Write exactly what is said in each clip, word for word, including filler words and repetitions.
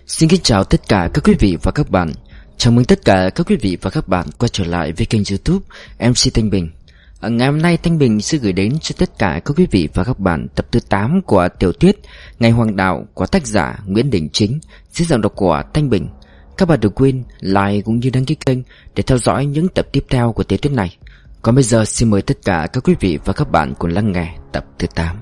Xin kính chào tất cả các quý vị và các bạn. Chào mừng tất cả các quý vị và các bạn quay trở lại với kênh YouTube em xê Thanh Bình. à, Ngày hôm nay Thanh Bình sẽ gửi đến cho tất cả các quý vị và các bạn tập thứ tám của tiểu thuyết Ngày Hoàng Đạo của tác giả Nguyễn Đình Chính, dưới giọng đọc của Thanh Bình. Các bạn đừng quên like cũng như đăng ký kênh để theo dõi những tập tiếp theo của tiểu thuyết này. Còn bây giờ xin mời tất cả các quý vị và các bạn cùng lắng nghe tập thứ tám.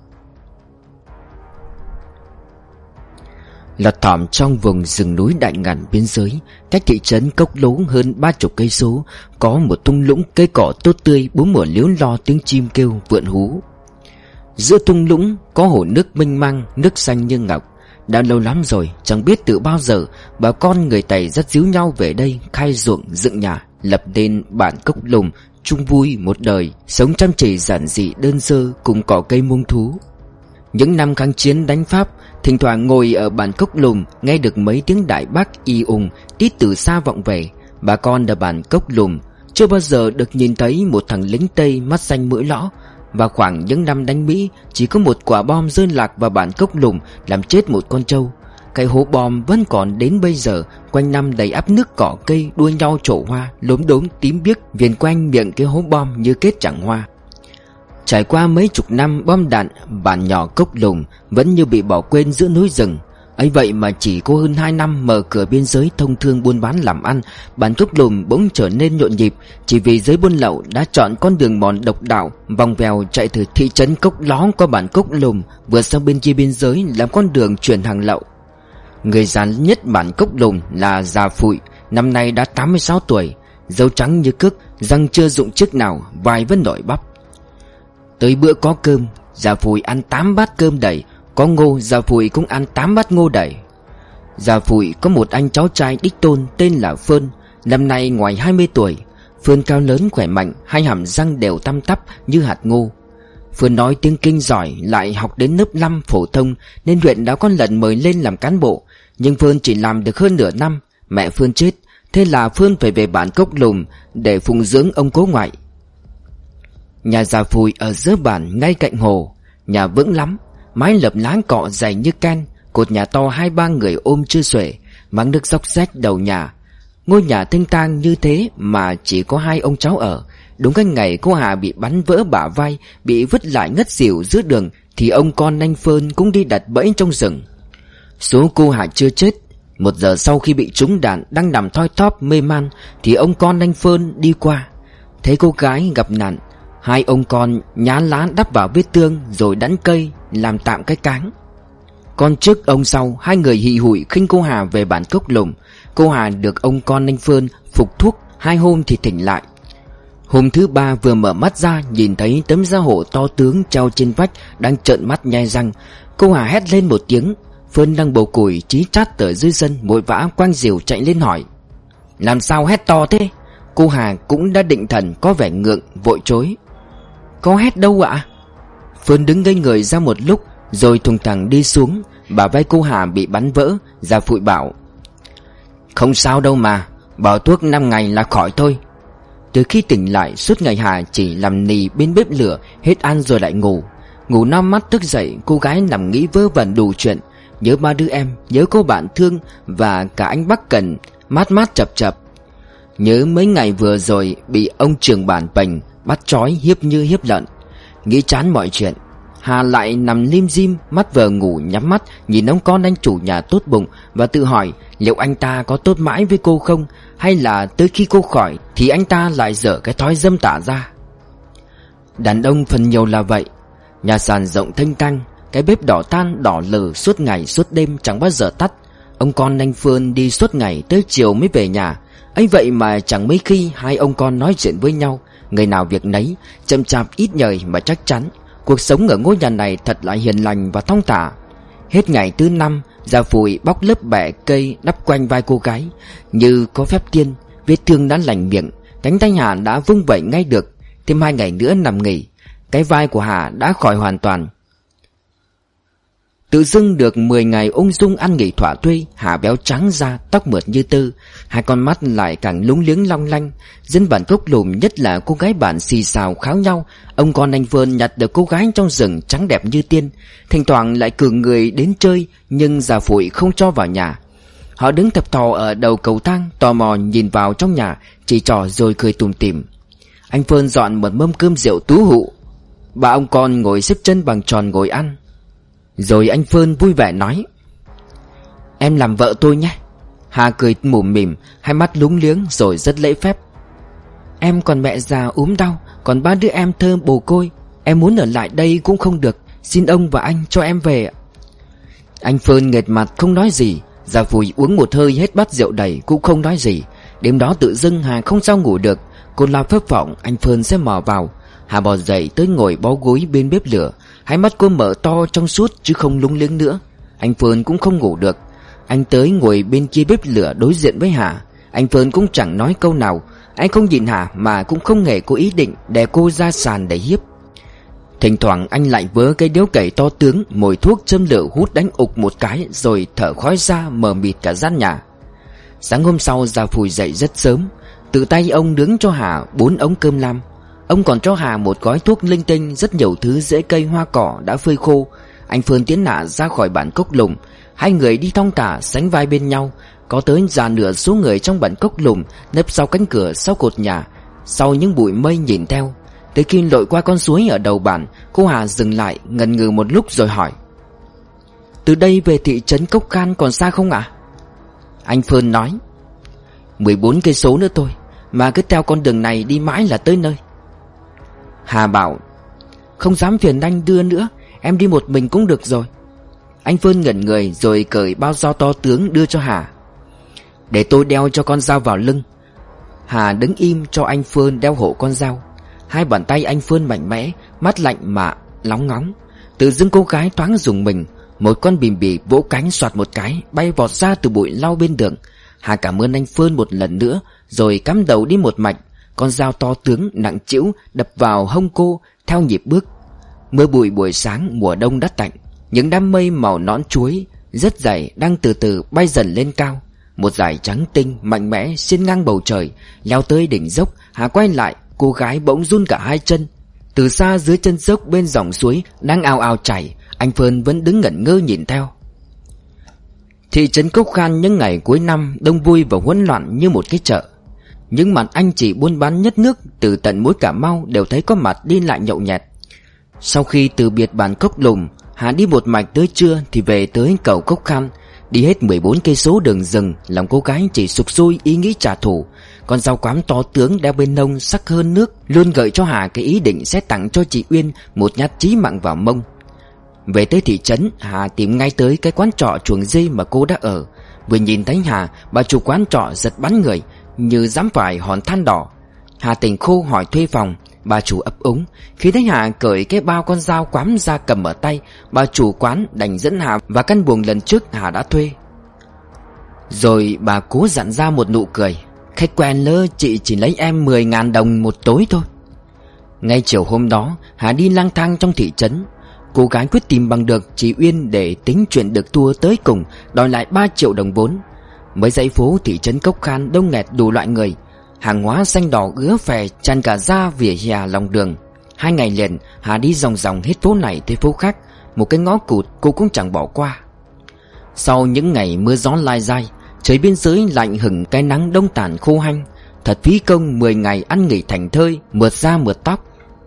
Lọt thỏm trong vùng rừng núi đại ngàn biên giới, cách thị trấn Cốc Lố hơn ba chục cây số, có một thung lũng cây cỏ tốt tươi, bốn mùa líu lo tiếng chim kêu vượn hú. Giữa thung lũng có hồ nước mênh mang, nước xanh như ngọc. Đã lâu lắm rồi, chẳng biết từ bao giờ bà con người Tày dắt díu nhau về đây khai ruộng dựng nhà, lập nên bản Cốc Lùm, chung vui một đời, sống chăm chỉ giản dị đơn sơ cùng cỏ cây muông thú. Những năm kháng chiến đánh Pháp, thỉnh thoảng ngồi ở bản Cốc Lùm nghe được mấy tiếng đại bác y ùng tít từ xa vọng về. Bà con ở bản Cốc Lùm chưa bao giờ được nhìn thấy một thằng lính Tây mắt xanh mũi lõ. Và khoảng những năm đánh Mỹ, chỉ có một quả bom rơi lạc vào bản Cốc Lùm làm chết một con trâu. Cái hố bom vẫn còn đến bây giờ, quanh năm đầy ắp nước cỏ cây đua nhau trổ hoa, lốm đốm tím biếc viền quanh miệng cái hố bom như kết chẳng hoa. Trải qua mấy chục năm bom đạn, bản nhỏ Cốc Lùm vẫn như bị bỏ quên giữa núi rừng. Ấy vậy mà chỉ có hơn hai năm mở cửa biên giới thông thương buôn bán làm ăn, bản Cốc Lùm bỗng trở nên nhộn nhịp, chỉ vì giới buôn lậu đã chọn con đường mòn độc đạo vòng vèo chạy từ thị trấn Cốc Ló qua bản Cốc Lùm vượt sang bên kia biên giới làm con đường chuyển hàng lậu. Người già nhất bản Cốc Lùm là già Phụi, năm nay đã tám mươi sáu tuổi, râu trắng như cước, răng chưa rụng chiếc nào, vai vẫn nổi bắp. Tới bữa có cơm, già Phụi ăn tám bát cơm đầy, có ngô, già Phụi cũng ăn tám bát ngô đầy. Già Phụi có một anh cháu trai đích tôn tên là Phơn, năm nay ngoài hai mươi tuổi. Phơn cao lớn khỏe mạnh, hai hàm răng đều tăm tắp như hạt ngô. Phơn nói tiếng Kinh giỏi, lại học đến lớp năm phổ thông nên huyện đã có lần mời lên làm cán bộ, nhưng Phơn chỉ làm được hơn nửa năm, mẹ Phơn chết, thế là Phơn phải về bản Cốc Lùm để phụng dưỡng ông cố ngoại. Nhà già Phụi ở giữa bản ngay cạnh hồ, nhà vững lắm, mái lợp láng cọ dày như can, cột nhà to hai ba người ôm chưa xuể, máng nước róc rách đầu nhà. Ngôi nhà thênh tang như thế mà chỉ có hai ông cháu ở. Đúng cái ngày cô Hà bị bắn vỡ bả vai, bị vứt lại ngất xỉu giữa đường, thì ông con anh Phơn cũng đi đặt bẫy trong rừng. Số cô Hà chưa chết, một giờ sau khi bị trúng đạn đang nằm thoi thóp mê man, thì ông con anh Phơn đi qua, thấy cô gái gặp nạn. Hai ông con nhá lá đắp vào vết thương rồi đắn cây làm tạm cái cáng. Con trước ông sau, hai người hì hụi khinh cô Hà về bản Cốc Lùm. Cô Hà được ông con anh Phơn phục thuốc, hai hôm thì tỉnh lại. Hôm thứ ba vừa mở mắt ra, nhìn thấy tấm da hổ to tướng treo trên vách đang trợn mắt nhai răng. Cô Hà hét lên một tiếng. Phơn đang bầu củi chí chát ở dưới sân vội vã quăng rìu chạy lên hỏi: làm sao hét to thế? Cô Hà cũng đã định thần, có vẻ ngượng vội chối: có hét đâu ạ? Phơn đứng ngây người ra một lúc rồi thùng thẳng đi xuống. Bả vai cô Hà bị bắn vỡ. Già Phụi bảo: không sao đâu mà, bỏ thuốc năm ngày là khỏi thôi. Từ khi tỉnh lại, suốt ngày Hà chỉ làm nì bên bếp lửa, hết ăn rồi lại ngủ. Ngủ năm mắt thức dậy, cô gái nằm nghĩ vơ vẩn đủ chuyện, nhớ ba đứa em, nhớ cô bạn thương và cả anh Bắc Cần mát mát chập chập. Nhớ mấy ngày vừa rồi bị ông trưởng bản Bành bắt trói hiếp như hiếp lợn. Nghĩ chán mọi chuyện, Hà lại nằm lim dim, mắt vờ ngủ nhắm mắt nhìn ông con anh chủ nhà tốt bụng và tự hỏi liệu anh ta có tốt mãi với cô không, hay là tới khi cô khỏi thì anh ta lại dở cái thói dâm tả ra. Đàn ông phần nhiều là vậy. Nhà sàn rộng thênh thang, cái bếp đỏ than đỏ lừ suốt ngày suốt đêm chẳng bao giờ tắt. Ông con anh Phơn đi suốt ngày tới chiều mới về nhà. Ấy vậy mà chẳng mấy khi hai ông con nói chuyện với nhau, người nào việc nấy, chậm chạp ít nhời mà chắc chắn. Cuộc sống ở ngôi nhà này thật là hiền lành và thong thả. Hết ngày thứ năm, già Phụi bóc lớp bẻ cây đắp quanh vai cô gái như có phép tiên. Vết thương đã lành miệng, cánh tay Hà đã vung vẩy ngay được. Thêm hai ngày nữa nằm nghỉ, cái vai của Hà đã khỏi hoàn toàn. Tự dưng được mười ngày ung dung ăn nghỉ thỏa thuê, Hà béo trắng ra, tóc mượt như tơ, hai con mắt lại càng lúng liếng long lanh. Dân bản Cốc Lùm, nhất là cô gái bản xì xào kháo nhau. Ông con anh Phơn nhặt được cô gái trong rừng trắng đẹp như tiên, thỉnh thoảng lại cử người đến chơi, nhưng già Phụi không cho vào nhà. Họ đứng thập thò ở đầu cầu thang, tò mò nhìn vào trong nhà, chỉ trỏ rồi cười tủm tỉm. Anh Phơn dọn một mâm cơm rượu tú hụ. Ba ông con ngồi xếp chân bằng tròn ngồi ăn. Rồi anh Phơn vui vẻ nói: "Em làm vợ tôi nhé." Hà cười mủm mỉm, hai mắt lúng liếng rồi rất lễ phép: "Em còn mẹ già ốm đau, còn ba đứa em thơ bồ côi. Em muốn ở lại đây cũng không được, xin ông và anh cho em về." Anh Phơn nghệt mặt không nói gì. Gia Phùi uống một hơi hết bát rượu đầy cũng không nói gì. Đêm đó tự dưng Hà không sao ngủ được. Cô lao phấp phỏng anh Phơn sẽ mò vào. Hà bò dậy tới ngồi bó gối bên bếp lửa. Hai mắt cô mở to trong suốt chứ không lúng liếng nữa. Anh Phơn cũng không ngủ được. Anh tới ngồi bên kia bếp lửa đối diện với Hà. Anh Phơn cũng chẳng nói câu nào. Anh không nhìn Hà mà cũng không hề có ý định đè cô ra sàn để hiếp. Thỉnh thoảng anh lại vớ cái điếu cày to tướng, mồi thuốc châm lửa hút đánh ục một cái, rồi thở khói ra mờ mịt cả gian nhà. Sáng hôm sau Gia Phùi dậy rất sớm. Tự tay ông nướng cho Hà bốn ống cơm lam. Ông còn cho Hà một gói thuốc linh tinh, rất nhiều thứ rễ cây hoa cỏ đã phơi khô. Anh Phơn tiến Hà ra khỏi bản cốc lùm. Hai người đi thong thả sánh vai bên nhau. Có tới già nửa số người trong bản cốc lùm nấp sau cánh cửa, sau cột nhà, sau những bụi mây nhìn theo. Tới khi lội qua con suối ở đầu bản, cô Hà dừng lại ngần ngừ một lúc rồi hỏi: "Từ đây về thị trấn Cốc Khan còn xa không ạ?" Anh Phơn nói: mười bốn cây số nữa thôi, mà cứ theo con đường này đi mãi là tới nơi." Hà bảo: "Không dám phiền anh đưa nữa, em đi một mình cũng được rồi." Anh Phơn ngẩn người rồi cởi bao dao to tướng đưa cho Hà: "Để tôi đeo cho con dao vào lưng." Hà đứng im cho anh Phơn đeo hộ con dao. Hai bàn tay anh Phơn mạnh mẽ, mắt lạnh mà lóng ngóng. Tự dưng cô gái thoáng rùng mình. Một con bìm bỉ vỗ cánh soạt một cái, bay vọt ra từ bụi lau bên đường. Hà cảm ơn anh Phơn một lần nữa, rồi cắm đầu đi một mạch. Con dao to tướng nặng trĩu đập vào hông cô theo nhịp bước. Mưa bụi buổi sáng mùa đông đắt lạnh. Những đám mây màu nón chuối rất dày đang từ từ bay dần lên cao. Một dải trắng tinh mạnh mẽ xiên ngang bầu trời. Leo tới đỉnh dốc, Hà quay lại, cô gái bỗng run cả hai chân. Từ xa dưới chân dốc bên dòng suối đang ào ào chảy, anh Phơn vẫn đứng ngẩn ngơ nhìn theo. Thị trấn Cốc Khan những ngày cuối năm đông vui và hỗn loạn như một cái chợ. Những mặt anh chị buôn bán nhất nước từ tận mũi Cà Mau đều thấy có mặt đi lại nhậu nhẹt. Sau khi từ biệt bản Cốc Lùm, Hà đi một mạch tới trưa thì về tới cầu Cốc Khan. Đi hết mười bốn cây số đường rừng, lòng cô gái chỉ sục sôi ý nghĩ trả thù. Con dao quắm to tướng đeo bên nông sắc hơn nước luôn gợi cho Hà cái ý định sẽ tặng cho chị Uyên một nhát chí mạng vào mông. Về tới thị trấn, Hà tìm ngay tới cái quán trọ chuồng dê mà cô đã ở. Vừa nhìn thấy Hà, bà chủ quán trọ giật bắn người như dám phải hòn than đỏ. Hà tỉnh khô hỏi thuê phòng. Bà chủ ấp úng. Khi thấy Hà cởi cái bao con dao quắm ra cầm ở tay, bà chủ quán đành dẫn Hà vào căn buồng lần trước Hà đã thuê. Rồi bà cố dặn ra một nụ cười: "Khách quen lỡ, chị chỉ lấy em mười ngàn đồng một tối thôi." Ngay chiều hôm đó, Hà đi lang thang trong thị trấn. Cô gái quyết tìm bằng được chị Uyên để tính chuyện được thua tới cùng, đòi lại ba triệu đồng vốn. Mấy dãy phố thị trấn Cốc Khan đông nghẹt đủ loại người. Hàng hóa xanh đỏ ứa phè tràn cả ra vỉa hè lòng đường. Hai ngày liền, Hà đi vòng vòng hết phố này tới phố khác. Một cái ngõ cụt cô cũng chẳng bỏ qua. Sau những ngày mưa gió lai dai, trời biên giới lạnh hửng cái nắng đông tàn khô hanh. Thật phí công mười ngày ăn nghỉ thành thơi, mượt da mượt tóc.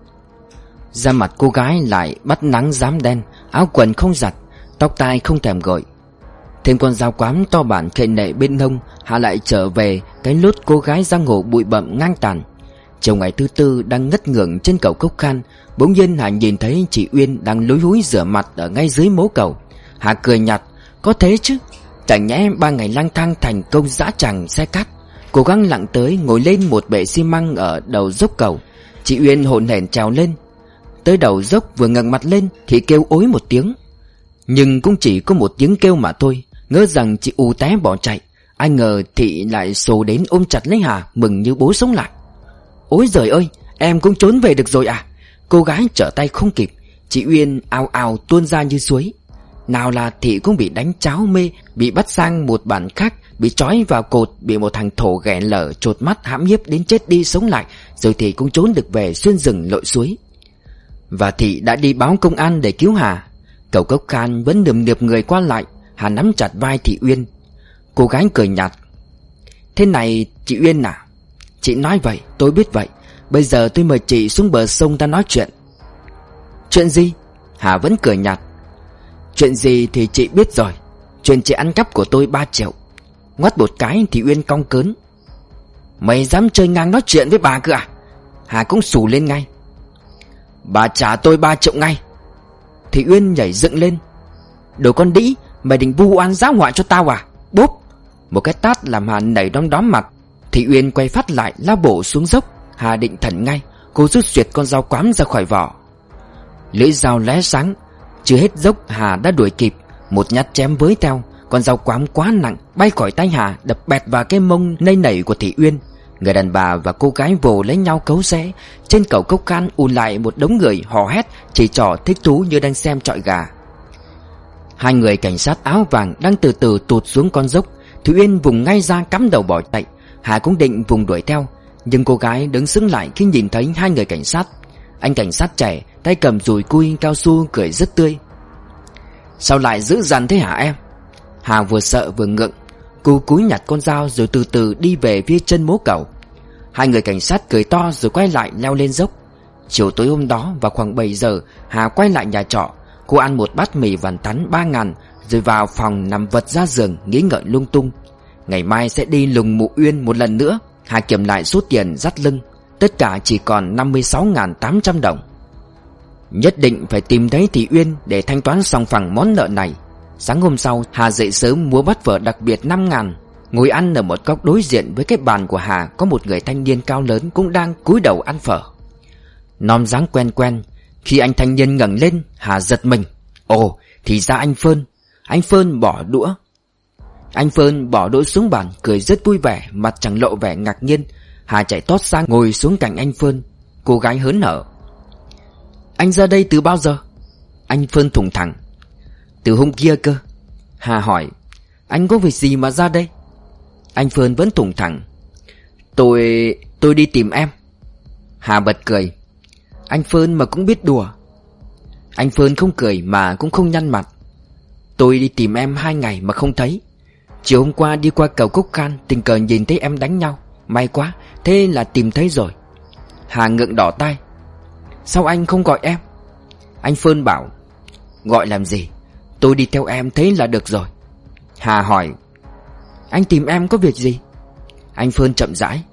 Da mặt cô gái lại bắt nắng rám đen, áo quần không giặt, tóc tai không thèm gội. Thêm con dao quắm to bản khệ nệ bên hông, Hà lại trở về cái lốt cô gái giang hồ bụi bặm ngang tàn. Chiều ngày thứ tư đang ngất ngưởng trên cầu Cốc Khan, bỗng nhiên Hà nhìn thấy chị Uyên đang lúi húi rửa mặt ở ngay dưới mố cầu. Hà cười nhạt: "Có thế chứ, chẳng nhẽ ba ngày lang thang thành công dã tràng xe cát." Cố gắng lặn tới ngồi lên một bệ xi măng ở đầu dốc cầu. Chị Uyên hồn hển trèo lên. Tới đầu dốc vừa ngẩng mặt lên thì kêu ối một tiếng. Nhưng cũng chỉ có một tiếng kêu mà thôi. Ngỡ rằng chị ù té bỏ chạy. Ai ngờ Thị lại xô đến ôm chặt lấy Hà, mừng như bố sống lại. "Ôi giời ơi, em cũng trốn về được rồi à?" Cô gái trở tay không kịp. Chị Uyên ào ào tuôn ra như suối. Nào là Thị cũng bị đánh cháo mê, bị bắt sang một bản khác, bị trói vào cột, bị một thằng thổ ghẻ lở chột mắt hãm hiếp đến chết đi sống lại. Rồi Thị cũng trốn được về xuyên rừng lội suối. Và Thị đã đi báo công an để cứu Hà. Cầu Cốc Khan vẫn nườm nượp người qua lại. Hà nắm chặt vai chị Uyên. Cô gái cười nhạt. Thế này chị Uyên à? Chị nói vậy, tôi biết vậy. Bây giờ tôi mời chị xuống bờ sông ta nói chuyện. Chuyện gì? Hà vẫn cười nhạt. Chuyện gì thì chị biết rồi. Chuyện chị ăn cắp của tôi ba triệu. Ngoắt một cái thì Uyên cong cớn. Mày dám chơi ngang nói chuyện với bà cơ à? Hà cũng xù lên ngay. Bà trả tôi ba triệu ngay. Thì Uyên nhảy dựng lên. Đồ con đĩ, mày định vu oan giáo họa cho tao à? Bốp. Một cái tát làm Hà nảy đom đóm mặt. Thì Uyên quay phát lại lao bổ xuống dốc. Hà định thần ngay. Cô rút xuyệt con dao quắm ra khỏi vỏ. Lưỡi dao lóe sáng. Chưa hết dốc Hà đã đuổi kịp. Một nhát chém với theo. Con dao quắm quá nặng bay khỏi tay Hà, đập bẹt vào cái mông nây nảy của Thị Uyên. Người đàn bà và cô gái vồ lấy nhau cấu xé. Trên cầu cốc can ùn lại một đống người hò hét, chỉ trỏ thích thú như đang xem trọi gà. Hai người cảnh sát áo vàng đang từ từ tụt xuống con dốc. Thị Uyên vùng ngay ra cắm đầu bỏ chạy. Hà cũng định vùng đuổi theo, nhưng cô gái đứng sững lại khi nhìn thấy hai người cảnh sát. Anh cảnh sát trẻ tay cầm dùi cui cao su cười rất tươi. Sao lại dữ dằn thế hả em? Hà vừa sợ vừa ngượng. Cô cúi nhặt con dao rồi từ từ đi về phía chân mố cầu. Hai người cảnh sát cười to rồi quay lại leo lên dốc. Chiều tối hôm đó vào khoảng bảy giờ, Hà quay lại nhà trọ. Cô ăn một bát mì vằn thắn ba ngàn rồi vào phòng nằm vật ra giường nghĩ ngợi lung tung. Ngày mai sẽ đi lùng mụ Uyên một lần nữa. Hà kiểm lại số tiền dắt lưng. Tất cả chỉ còn năm mươi sáu nghìn tám trăm đồng. Nhất định phải tìm thấy Thị Uyên để thanh toán xong phẳng món nợ này. Sáng hôm sau, Hà dậy sớm mua bát phở đặc biệt năm ngàn. Ngồi ăn ở một góc đối diện với cái bàn của Hà có một người thanh niên cao lớn cũng đang cúi đầu ăn phở. Nom dáng quen quen. Khi anh thanh niên ngẩng lên, Hà giật mình. Ồ, thì ra anh Phơn. Anh Phơn bỏ đũa. Anh Phơn bỏ đũa xuống bàn, cười rất vui vẻ, mặt chẳng lộ vẻ ngạc nhiên. Hà chạy tót sang ngồi xuống cạnh anh Phơn. Cô gái hớn hở. Anh ra đây từ bao giờ? Anh Phơn thủng thẳng. Từ hôm kia cơ. Hà hỏi. Anh có việc gì mà ra đây? Anh Phơn vẫn thủng thẳng. Tôi... tôi đi tìm em. Hà bật cười. Anh Phơn mà cũng biết đùa. Anh Phơn không cười mà cũng không nhăn mặt. Tôi đi tìm em hai ngày mà không thấy. Chiều hôm qua đi qua cầu Cốc Can, tình cờ nhìn thấy em đánh nhau. May quá, thế là tìm thấy rồi. Hà ngượng đỏ tai. Sao anh không gọi em? Anh Phơn bảo. Gọi làm gì? Tôi đi theo em thế là được rồi. Hà hỏi. Anh tìm em có việc gì? Anh Phơn chậm rãi.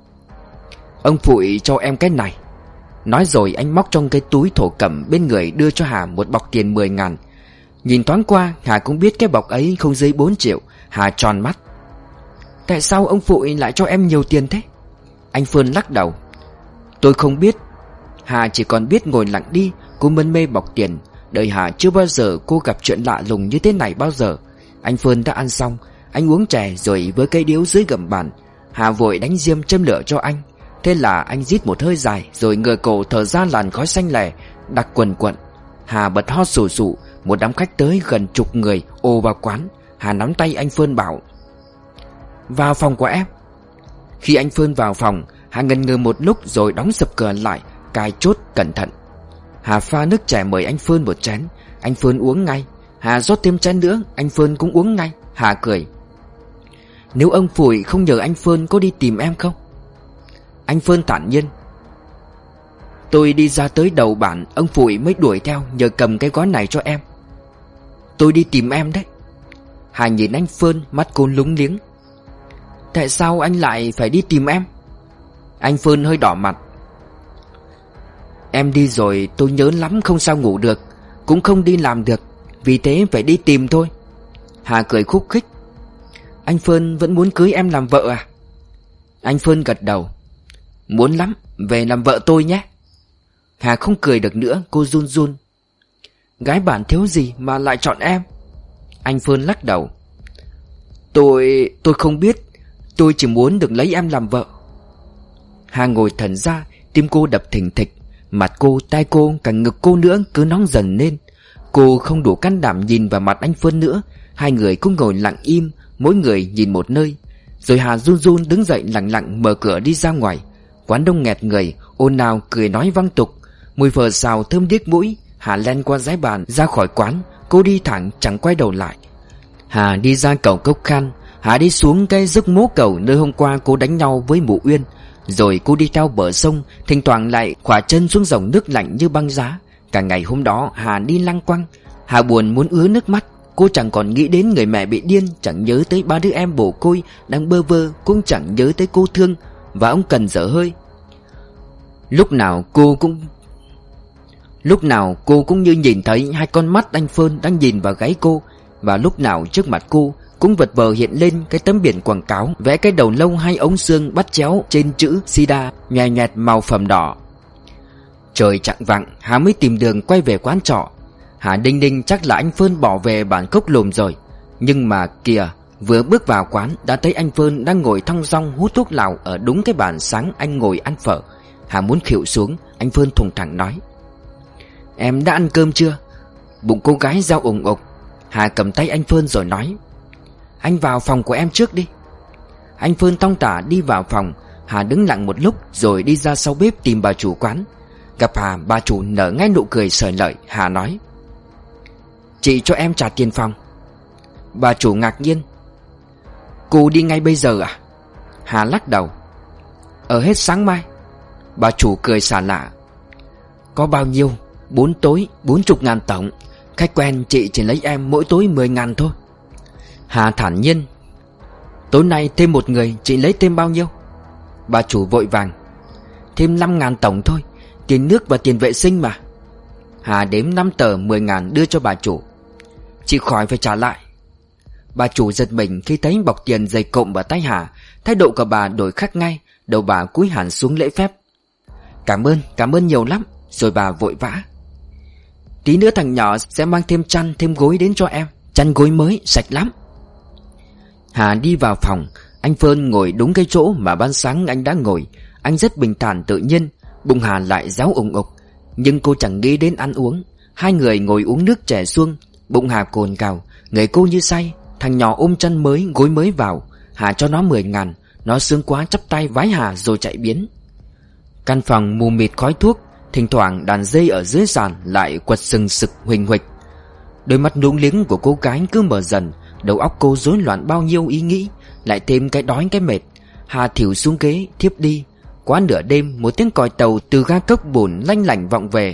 Ông Phụi cho em cái này. Nói rồi anh móc trong cái túi thổ cẩm bên người đưa cho Hà một bọc tiền mười ngàn. Nhìn thoáng qua, Hà cũng biết cái bọc ấy không dưới bốn triệu. Hà tròn mắt. Tại sao ông Phụi lại cho em nhiều tiền thế? Anh Phơn lắc đầu. Tôi không biết. Hà chỉ còn biết ngồi lặng đi. Cô mân mê bọc tiền. Đời Hà chưa bao giờ cô gặp chuyện lạ lùng như thế này bao giờ. Anh Phơn đã ăn xong. Anh uống chè rồi với cây điếu dưới gầm bàn. Hà vội đánh diêm châm lửa cho anh. Thế là anh rít một hơi dài rồi ngửa cổ thở ra làn khói xanh lè đặc quần quận. Hà bật ho sù sụ. Một đám khách tới gần chục người ồ vào quán. Hà nắm tay anh Phơn bảo. Vào phòng của em. Khi anh Phơn vào phòng, Hà ngần ngừ một lúc rồi đóng sập cửa lại, cài chốt cẩn thận. Hà pha nước chè mời anh Phơn một chén. Anh Phơn uống ngay. Hà rót thêm chén nữa. Anh Phơn cũng uống ngay. Hà cười. Nếu ông Phụi không nhờ anh Phơn có đi tìm em không? Anh Phơn thản nhiên. Tôi đi ra tới đầu bản, ông Phụi mới đuổi theo nhờ cầm cái gói này cho em. Tôi đi tìm em đấy. Hà nhìn anh Phơn, mắt cô lúng liếng. Tại sao anh lại phải đi tìm em? Anh Phơn hơi đỏ mặt. Em đi rồi tôi nhớ lắm, không sao ngủ được, cũng không đi làm được, vì thế phải đi tìm thôi. Hà cười khúc khích. Anh Phơn vẫn muốn cưới em làm vợ à? Anh Phơn gật đầu. Muốn lắm, về làm vợ tôi nhé. Hà không cười được nữa, cô run run. Gái bản thiếu gì mà lại chọn em? Anh Phơn lắc đầu. Tôi... tôi không biết. Tôi chỉ muốn được lấy em làm vợ. Hà ngồi thần ra, tim cô đập thình thịch. Mặt cô, tai cô, cả ngực cô nữa cứ nóng dần lên. Cô không đủ can đảm nhìn vào mặt anh Phơn nữa. Hai người cũng ngồi lặng im, mỗi người nhìn một nơi. Rồi Hà run run đứng dậy lặng lặng mở cửa đi ra ngoài. Quán đông nghẹt người, ồn ào cười nói văng tục. Mùi phở xào thơm điếc mũi. Hà len qua dãy bàn ra khỏi quán. Cô đi thẳng chẳng quay đầu lại. Hà đi ra cầu Cốc Can. Hà đi xuống cái dốc mố cầu nơi hôm qua cô đánh nhau với Mụ Uyên. Rồi cô đi theo bờ sông, thỉnh thoảng lại khỏa chân xuống dòng nước lạnh như băng giá. Cả ngày hôm đó Hà đi lăng quăng. Hà buồn muốn ứa nước mắt. Cô chẳng còn nghĩ đến người mẹ bị điên, chẳng nhớ tới ba đứa em bồ côi đang bơ vơ, cũng chẳng nhớ tới cô Thương và ông Cần dở hơi. Lúc nào cô cũng Lúc nào cô cũng như nhìn thấy hai con mắt anh Phơn đang nhìn vào gáy cô. Và lúc nào trước mặt cô cũng vật vờ hiện lên cái tấm biển quảng cáo vẽ cái đầu lâu hai ống xương bắt chéo trên chữ Sida nhòe nhòe màu phẩm đỏ. Trời chạng vạng, Hà mới tìm đường quay về quán trọ. Hà đinh đinh chắc là anh Phơn bỏ về bản Cốc Lùm rồi. Nhưng mà kìa, vừa bước vào quán đã thấy anh Phơn đang ngồi thong dong hút thuốc lào ở đúng cái bàn sáng anh ngồi ăn phở. Hà muốn khịu xuống. Anh Phơn thùng thẳng nói: "Em đã ăn cơm chưa?" Bụng cô gái reo ủng ục. Hà cầm tay anh Phơn rồi nói: "Anh vào phòng của em trước đi." Anh Phơn thong thả đi vào phòng. Hà đứng lặng một lúc rồi đi ra sau bếp tìm bà chủ quán. Gặp Hà, bà chủ nở ngay nụ cười sởi lợi. Hà nói: "Chị cho em trả tiền phòng." Bà chủ ngạc nhiên: "Cô đi ngay bây giờ à?" Hà lắc đầu: "Ở hết sáng mai." Bà chủ cười xả lạ: "Có bao nhiêu?" Bốn tối, bốn chục ngàn tổng. Khách quen chị chỉ lấy em mỗi tối mười ngàn thôi." Hà thản nhiên: "Tối nay thêm một người, chị lấy thêm bao nhiêu?" Bà chủ vội vàng: "Thêm năm ngàn tổng thôi. Tiền nước và tiền vệ sinh mà." Hà đếm năm tờ mười ngàn đưa cho bà chủ: "Chị khỏi phải trả lại." Bà chủ giật mình khi thấy bọc tiền dày cộm vào tay Hà. Thái độ của bà đổi khác ngay. Đầu bà cúi hẳn xuống lễ phép: "Cảm ơn, cảm ơn nhiều lắm." Rồi bà vội vã: "Tí nữa thằng nhỏ sẽ mang thêm chăn thêm gối đến cho em. Chăn gối mới, sạch lắm." Hà đi vào phòng. Anh Phơn ngồi đúng cái chỗ mà ban sáng anh đã ngồi. Anh rất bình thản tự nhiên. Bụng Hà lại réo ủng ục. Nhưng cô chẳng nghĩ đến ăn uống. Hai người ngồi uống nước chè suông. Bụng Hà cồn cào, người cô như say. Thằng nhỏ ôm chăn mới, gối mới vào. Hà cho nó mười ngàn. Nó sướng quá chắp tay vái Hà rồi chạy biến. Căn phòng mù mịt khói thuốc. Thỉnh thoảng đàn dây ở dưới sàn lại quật sừng sực huỳnh huỳnh. Đôi mắt lúng liếng của cô gái cứ mở dần. Đầu óc cô rối loạn bao nhiêu ý nghĩ. Lại thêm cái đói cái mệt. Hà thỉu xuống ghế thiếp đi. Quá nửa đêm, một tiếng còi tàu từ ga Cốc Bùn lanh lảnh vọng về.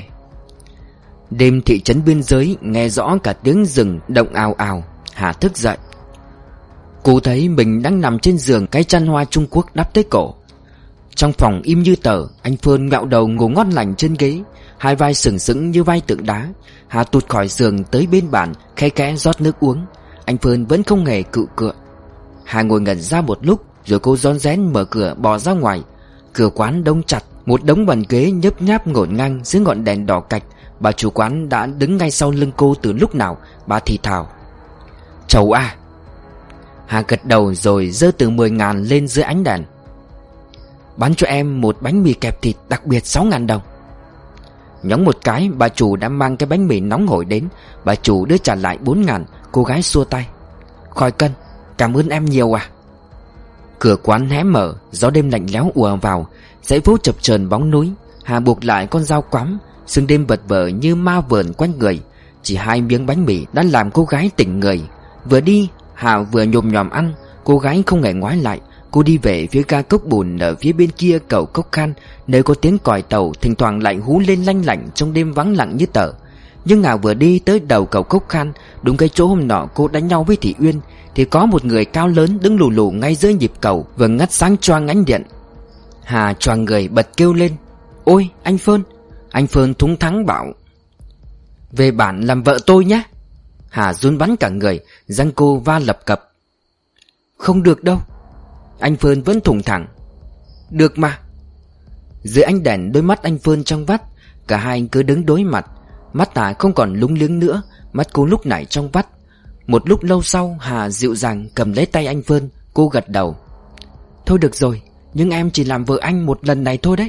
Đêm thị trấn biên giới nghe rõ cả tiếng rừng động ào ào. Hà thức dậy. Cô thấy mình đang nằm trên giường cái chăn hoa Trung Quốc đắp tới cổ. Trong phòng im như tờ. Anh Phơn ngạo đầu ngủ ngon lành trên ghế, hai vai sừng sững như vai tượng đá. Hà tụt khỏi giường tới bên bàn, khe khẽ rót nước uống. Anh Phơn vẫn không hề cự cựa. Hà ngồi ngẩn ra một lúc, rồi cô rón rén mở cửa bò ra ngoài. Cửa quán đông chặt, một đống bàn ghế nhấp nháp ngổn ngang dưới ngọn đèn đỏ cạch. Bà chủ quán đã đứng ngay sau lưng cô từ lúc nào. Bà thì thào: "Chầu à." Hà gật đầu rồi giơ từ mười ngàn lên dưới ánh đèn: "Bán cho em một bánh mì kẹp thịt đặc biệt sáu ngàn đồng." Nhóng một cái, bà chủ đã mang cái bánh mì nóng hổi đến. Bà chủ đưa trả lại bốn ngàn. Cô gái xua tay: "Khỏi cân, cảm ơn em nhiều à." Cửa quán hé mở, gió đêm lạnh lẽo ùa vào. Dãy phố chập chờn bóng núi. Hà buộc lại con dao quắm. Sương đêm vật vờ như ma vờn quanh người. Chỉ hai miếng bánh mì đã làm cô gái tỉnh người. Vừa đi, Hà vừa nhồm nhòm ăn. Cô gái không hề ngoái lại. Cô đi về phía ga Cốc Bùn ở phía bên kia cầu Cốc Khan, nơi có tiếng còi tàu thỉnh thoảng lại hú lên lanh lảnh trong đêm vắng lặng như tờ. Nhưng Hà vừa đi tới đầu cầu Cốc Khan, đúng cái chỗ hôm nọ cô đánh nhau với Thị Uyên, thì có một người cao lớn đứng lù lù ngay dưới nhịp cầu, vừa ngắt sáng choang ánh điện. Hà choàng người bật kêu lên: "Ôi anh Phơn!" Anh Phơn thúng thắng bảo: "Về bản làm vợ tôi nhé." Hà run bắn cả người, răng cô va lập cập: "Không được đâu." Anh Phơn vẫn thủng thẳng: "Được mà." Dưới ánh đèn, đôi mắt anh Phơn trong vắt. Cả hai anh cứ đứng đối mặt. Mắt Hà không còn lúng liếng nữa. Mắt cô lúc nãy trong vắt. Một lúc lâu sau, Hà dịu dàng cầm lấy tay anh Phơn. Cô gật đầu: "Thôi được rồi, nhưng em chỉ làm vợ anh một lần này thôi đấy."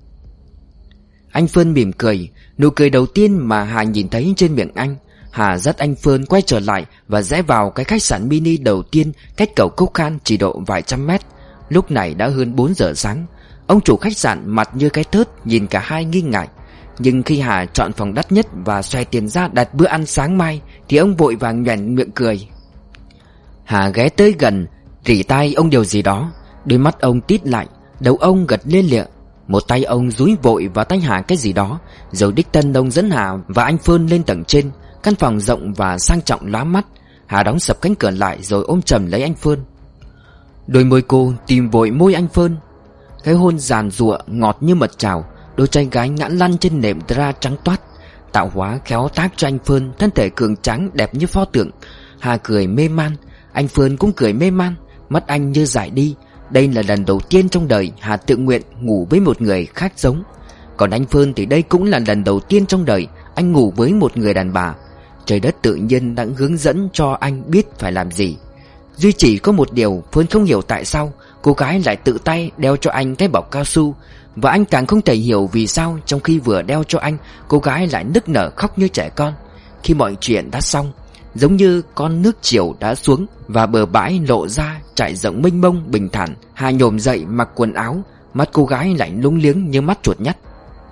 Anh Phơn mỉm cười, nụ cười đầu tiên mà Hà nhìn thấy trên miệng anh. Hà dắt anh Phơn quay trở lại và rẽ vào cái khách sạn mini đầu tiên cách cầu Cốc Khan chỉ độ vài trăm mét. Lúc này đã hơn bốn giờ sáng. Ông chủ khách sạn mặt như cái thớt nhìn cả hai nghi ngại. Nhưng khi Hà chọn phòng đắt nhất và xoay tiền ra đặt bữa ăn sáng mai thì ông vội vàng nhoẻn miệng cười. Hà ghé tới gần, Rỉ tai ông điều gì đó. Đôi mắt ông tít lại, đầu ông gật lia lịa. Một tay ông dúi vội vào tay Hà cái gì đó, rồi đích thân ông dẫn Hà và anh Phơn lên tầng trên. Căn phòng rộng và sang trọng lóa mắt. Hà đóng sập cánh cửa lại rồi ôm chầm lấy anh Phơn. Đôi môi cô tìm vội môi anh Phơn. Cái hôn giàn giụa ngọt như mật chảo. Đôi trai gái ngã lăn trên nệm dra trắng toát. Tạo hóa khéo tác cho anh Phơn thân thể cường tráng đẹp như pho tượng. Hà cười mê man, anh Phơn cũng cười mê man. Mắt anh như dại đi. Đây là lần đầu tiên trong đời Hà tự nguyện ngủ với một người khác giống. Còn anh Phơn thì đây cũng là lần đầu tiên trong đời anh ngủ với một người đàn bà. Trời đất tự nhiên đã hướng dẫn cho anh biết phải làm gì. Duy chỉ có một điều Phơn không hiểu tại sao cô gái lại tự tay đeo cho anh cái bọc cao su. Và anh càng không thể hiểu vì sao trong khi vừa đeo cho anh, cô gái lại nức nở khóc như trẻ con. Khi mọi chuyện đã xong, giống như con nước chiều đã xuống và bờ bãi lộ ra trải rộng mênh mông bình thản, Hà nhổm dậy mặc quần áo. Mắt cô gái lại lúng liếng như mắt chuột nhắt.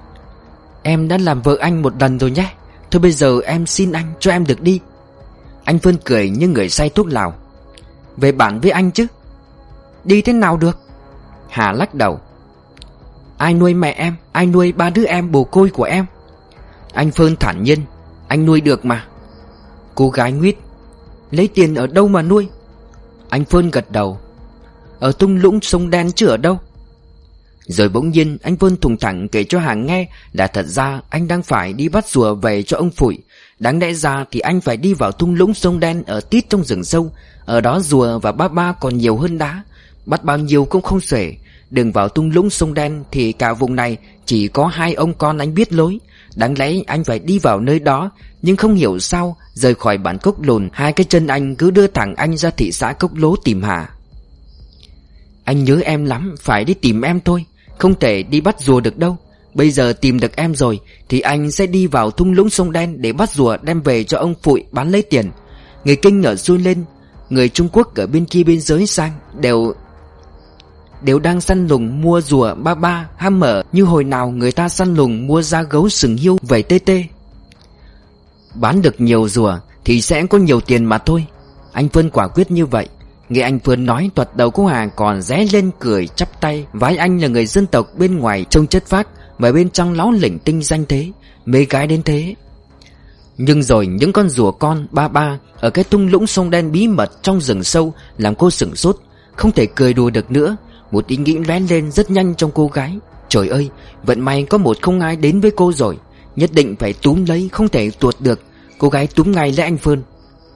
Em đã làm vợ anh một lần rồi nhé. Thôi bây giờ em xin anh cho em được đi. Anh Phơn cười như người say thuốc lào. Về bản với anh chứ. Đi thế nào được? Hà lắc đầu. Ai nuôi mẹ em? Ai nuôi ba đứa em bồ côi của em? Anh Phơn thản nhiên. Anh nuôi được mà. Cô gái nguyết. Lấy tiền ở đâu mà nuôi? Anh Phơn gật đầu. Ở thung lũng sông đen chứ ở đâu. Rồi bỗng nhiên anh Phơn thùng thẳng kể cho Hà nghe là thật ra anh đang phải đi bắt rùa về cho ông Phụi. Đáng lẽ ra thì anh phải đi vào thung lũng sông đen ở tít trong rừng sâu. Ở đó rùa và ba ba còn nhiều hơn đá. Bắt bao nhiêu cũng không xuể. Đường vào thung lũng sông đen thì cả vùng này chỉ có hai ông con anh biết lối. Đáng lẽ anh phải đi vào nơi đó, nhưng không hiểu sao rời khỏi bản Cốc Lồn, hai cái chân anh cứ đưa thẳng anh ra thị xã Cốc Lố tìm Hà. Anh nhớ em lắm, phải đi tìm em thôi. Không thể đi bắt rùa được đâu. Bây giờ tìm được em rồi thì anh sẽ đi vào thung lũng sông đen để bắt rùa đem về cho ông Phụi bán lấy tiền. Người Kinh ở xuôi lên, người Trung Quốc ở bên kia biên giới sang Đều Đều đang săn lùng mua rùa ba ba ham mở như hồi nào người ta săn lùng mua da gấu sừng hiêu vẩy tê tê. Bán được nhiều rùa thì sẽ có nhiều tiền mà thôi. Anh Phơn quả quyết như vậy. Nghe anh Phơn nói, toạt đầu cô Hà còn ré lên cười chắp tay. Vái anh là người dân tộc bên ngoài trông chất phác, mà bên trong láo lỉnh tinh danh thế, mê gái đến thế. Nhưng rồi những con rùa con ba ba ở cái thung lũng sông đen bí mật trong rừng sâu làm cô sửng sốt, không thể cười đùa được nữa. Một ý nghĩ lóe lên rất nhanh trong cô gái. Trời ơi, vận may có một không ai đến với cô rồi. Nhất định phải túm lấy, không thể tuột được. Cô gái túm ngay lấy anh Phơn.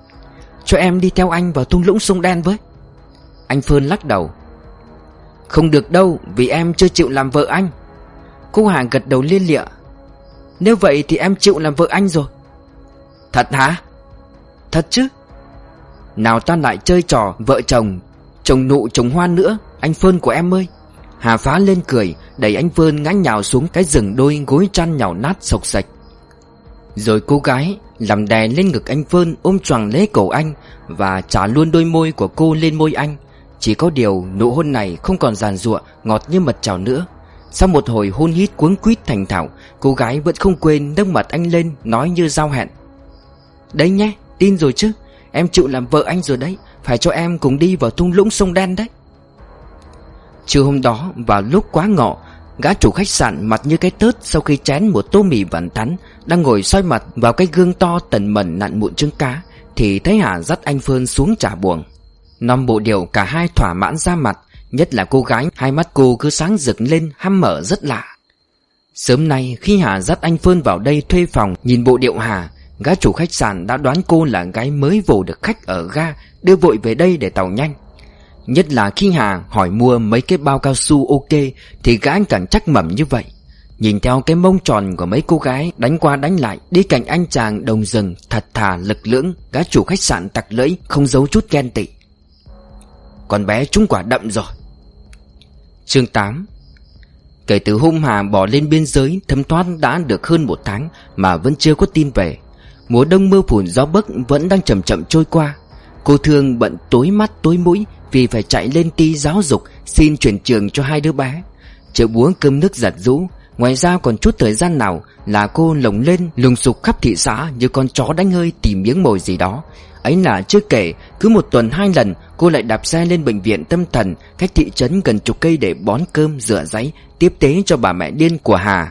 Cho em đi theo anh vào thung lũng sông đen với. Anh Phơn lắc đầu. Không được đâu, vì em chưa chịu làm vợ anh. Cô Hà gật đầu lia lịa. Nếu vậy thì em chịu làm vợ anh rồi. Thật hả? Thật chứ. Nào ta lại chơi trò vợ chồng, chồng nụ chồng hoa nữa, anh Phơn của em ơi. Hà phá lên cười, đẩy anh Phơn ngã nhào xuống cái rừng đôi gối chăn nhào nát sộc sạch. Rồi cô gái làm đè lên ngực anh Phơn, ôm choàng lấy cổ anh và trả luôn đôi môi của cô lên môi anh. Chỉ có điều nụ hôn này không còn giàn giụa ngọt như mật chảo nữa. Sau một hồi hôn hít cuống quýt thành thạo, cô gái vẫn không quên nâng mặt anh lên, nói như giao hẹn. Đấy nhé, tin rồi chứ. Em chịu làm vợ anh rồi đấy. Phải cho em cùng đi vào thung lũng sông đen đấy. Trưa hôm đó, vào lúc quá ngọ, gã chủ khách sạn mặt như cái tớt sau khi chén một tô mì vằn thắn, đang ngồi soi mặt vào cái gương to tần mẩn nặn mụn trứng cá, thì thấy Hà dắt anh Phơn xuống trả buồng. Năm bộ điều cả hai thỏa mãn ra mặt, nhất là cô gái, hai mắt cô cứ sáng rực lên, hăm mở rất lạ. Sớm nay khi Hà dắt anh Phơn vào đây thuê phòng, nhìn bộ điệu Hà, gã chủ khách sạn đã đoán cô là gái mới vồ được khách ở ga, đưa vội về đây để tàu nhanh. Nhất là khi Hà hỏi mua mấy cái bao cao su ok thì gã càng chắc mẩm như vậy. Nhìn theo cái mông tròn của mấy cô gái đánh qua đánh lại đi cạnh anh chàng đồng rừng thật thà lực lưỡng, gã chủ khách sạn tặc lưỡi không giấu chút ghen tị. Con bé trúng quả đậm rồi. Chương tám. Kể từ hôm Hà bỏ lên biên giới, thấm thoát đã được hơn một tháng mà vẫn chưa có tin về. Mùa đông mưa phùn gió bấc vẫn đang chậm chậm trôi qua. Cô Thương bận tối mắt tối mũi vì phải chạy lên ty giáo dục xin chuyển trường cho hai đứa bé. Chợ búa cơm nước giặt giũ. Ngoài ra còn chút thời gian nào là cô lồng lên lùng sục khắp thị xã như con chó đánh hơi tìm miếng mồi gì đó. Ấy là chưa kể cứ một tuần hai lần cô lại đạp xe lên bệnh viện tâm thần cách thị trấn gần chục cây để bón cơm rửa giấy tiếp tế cho bà mẹ điên của Hà.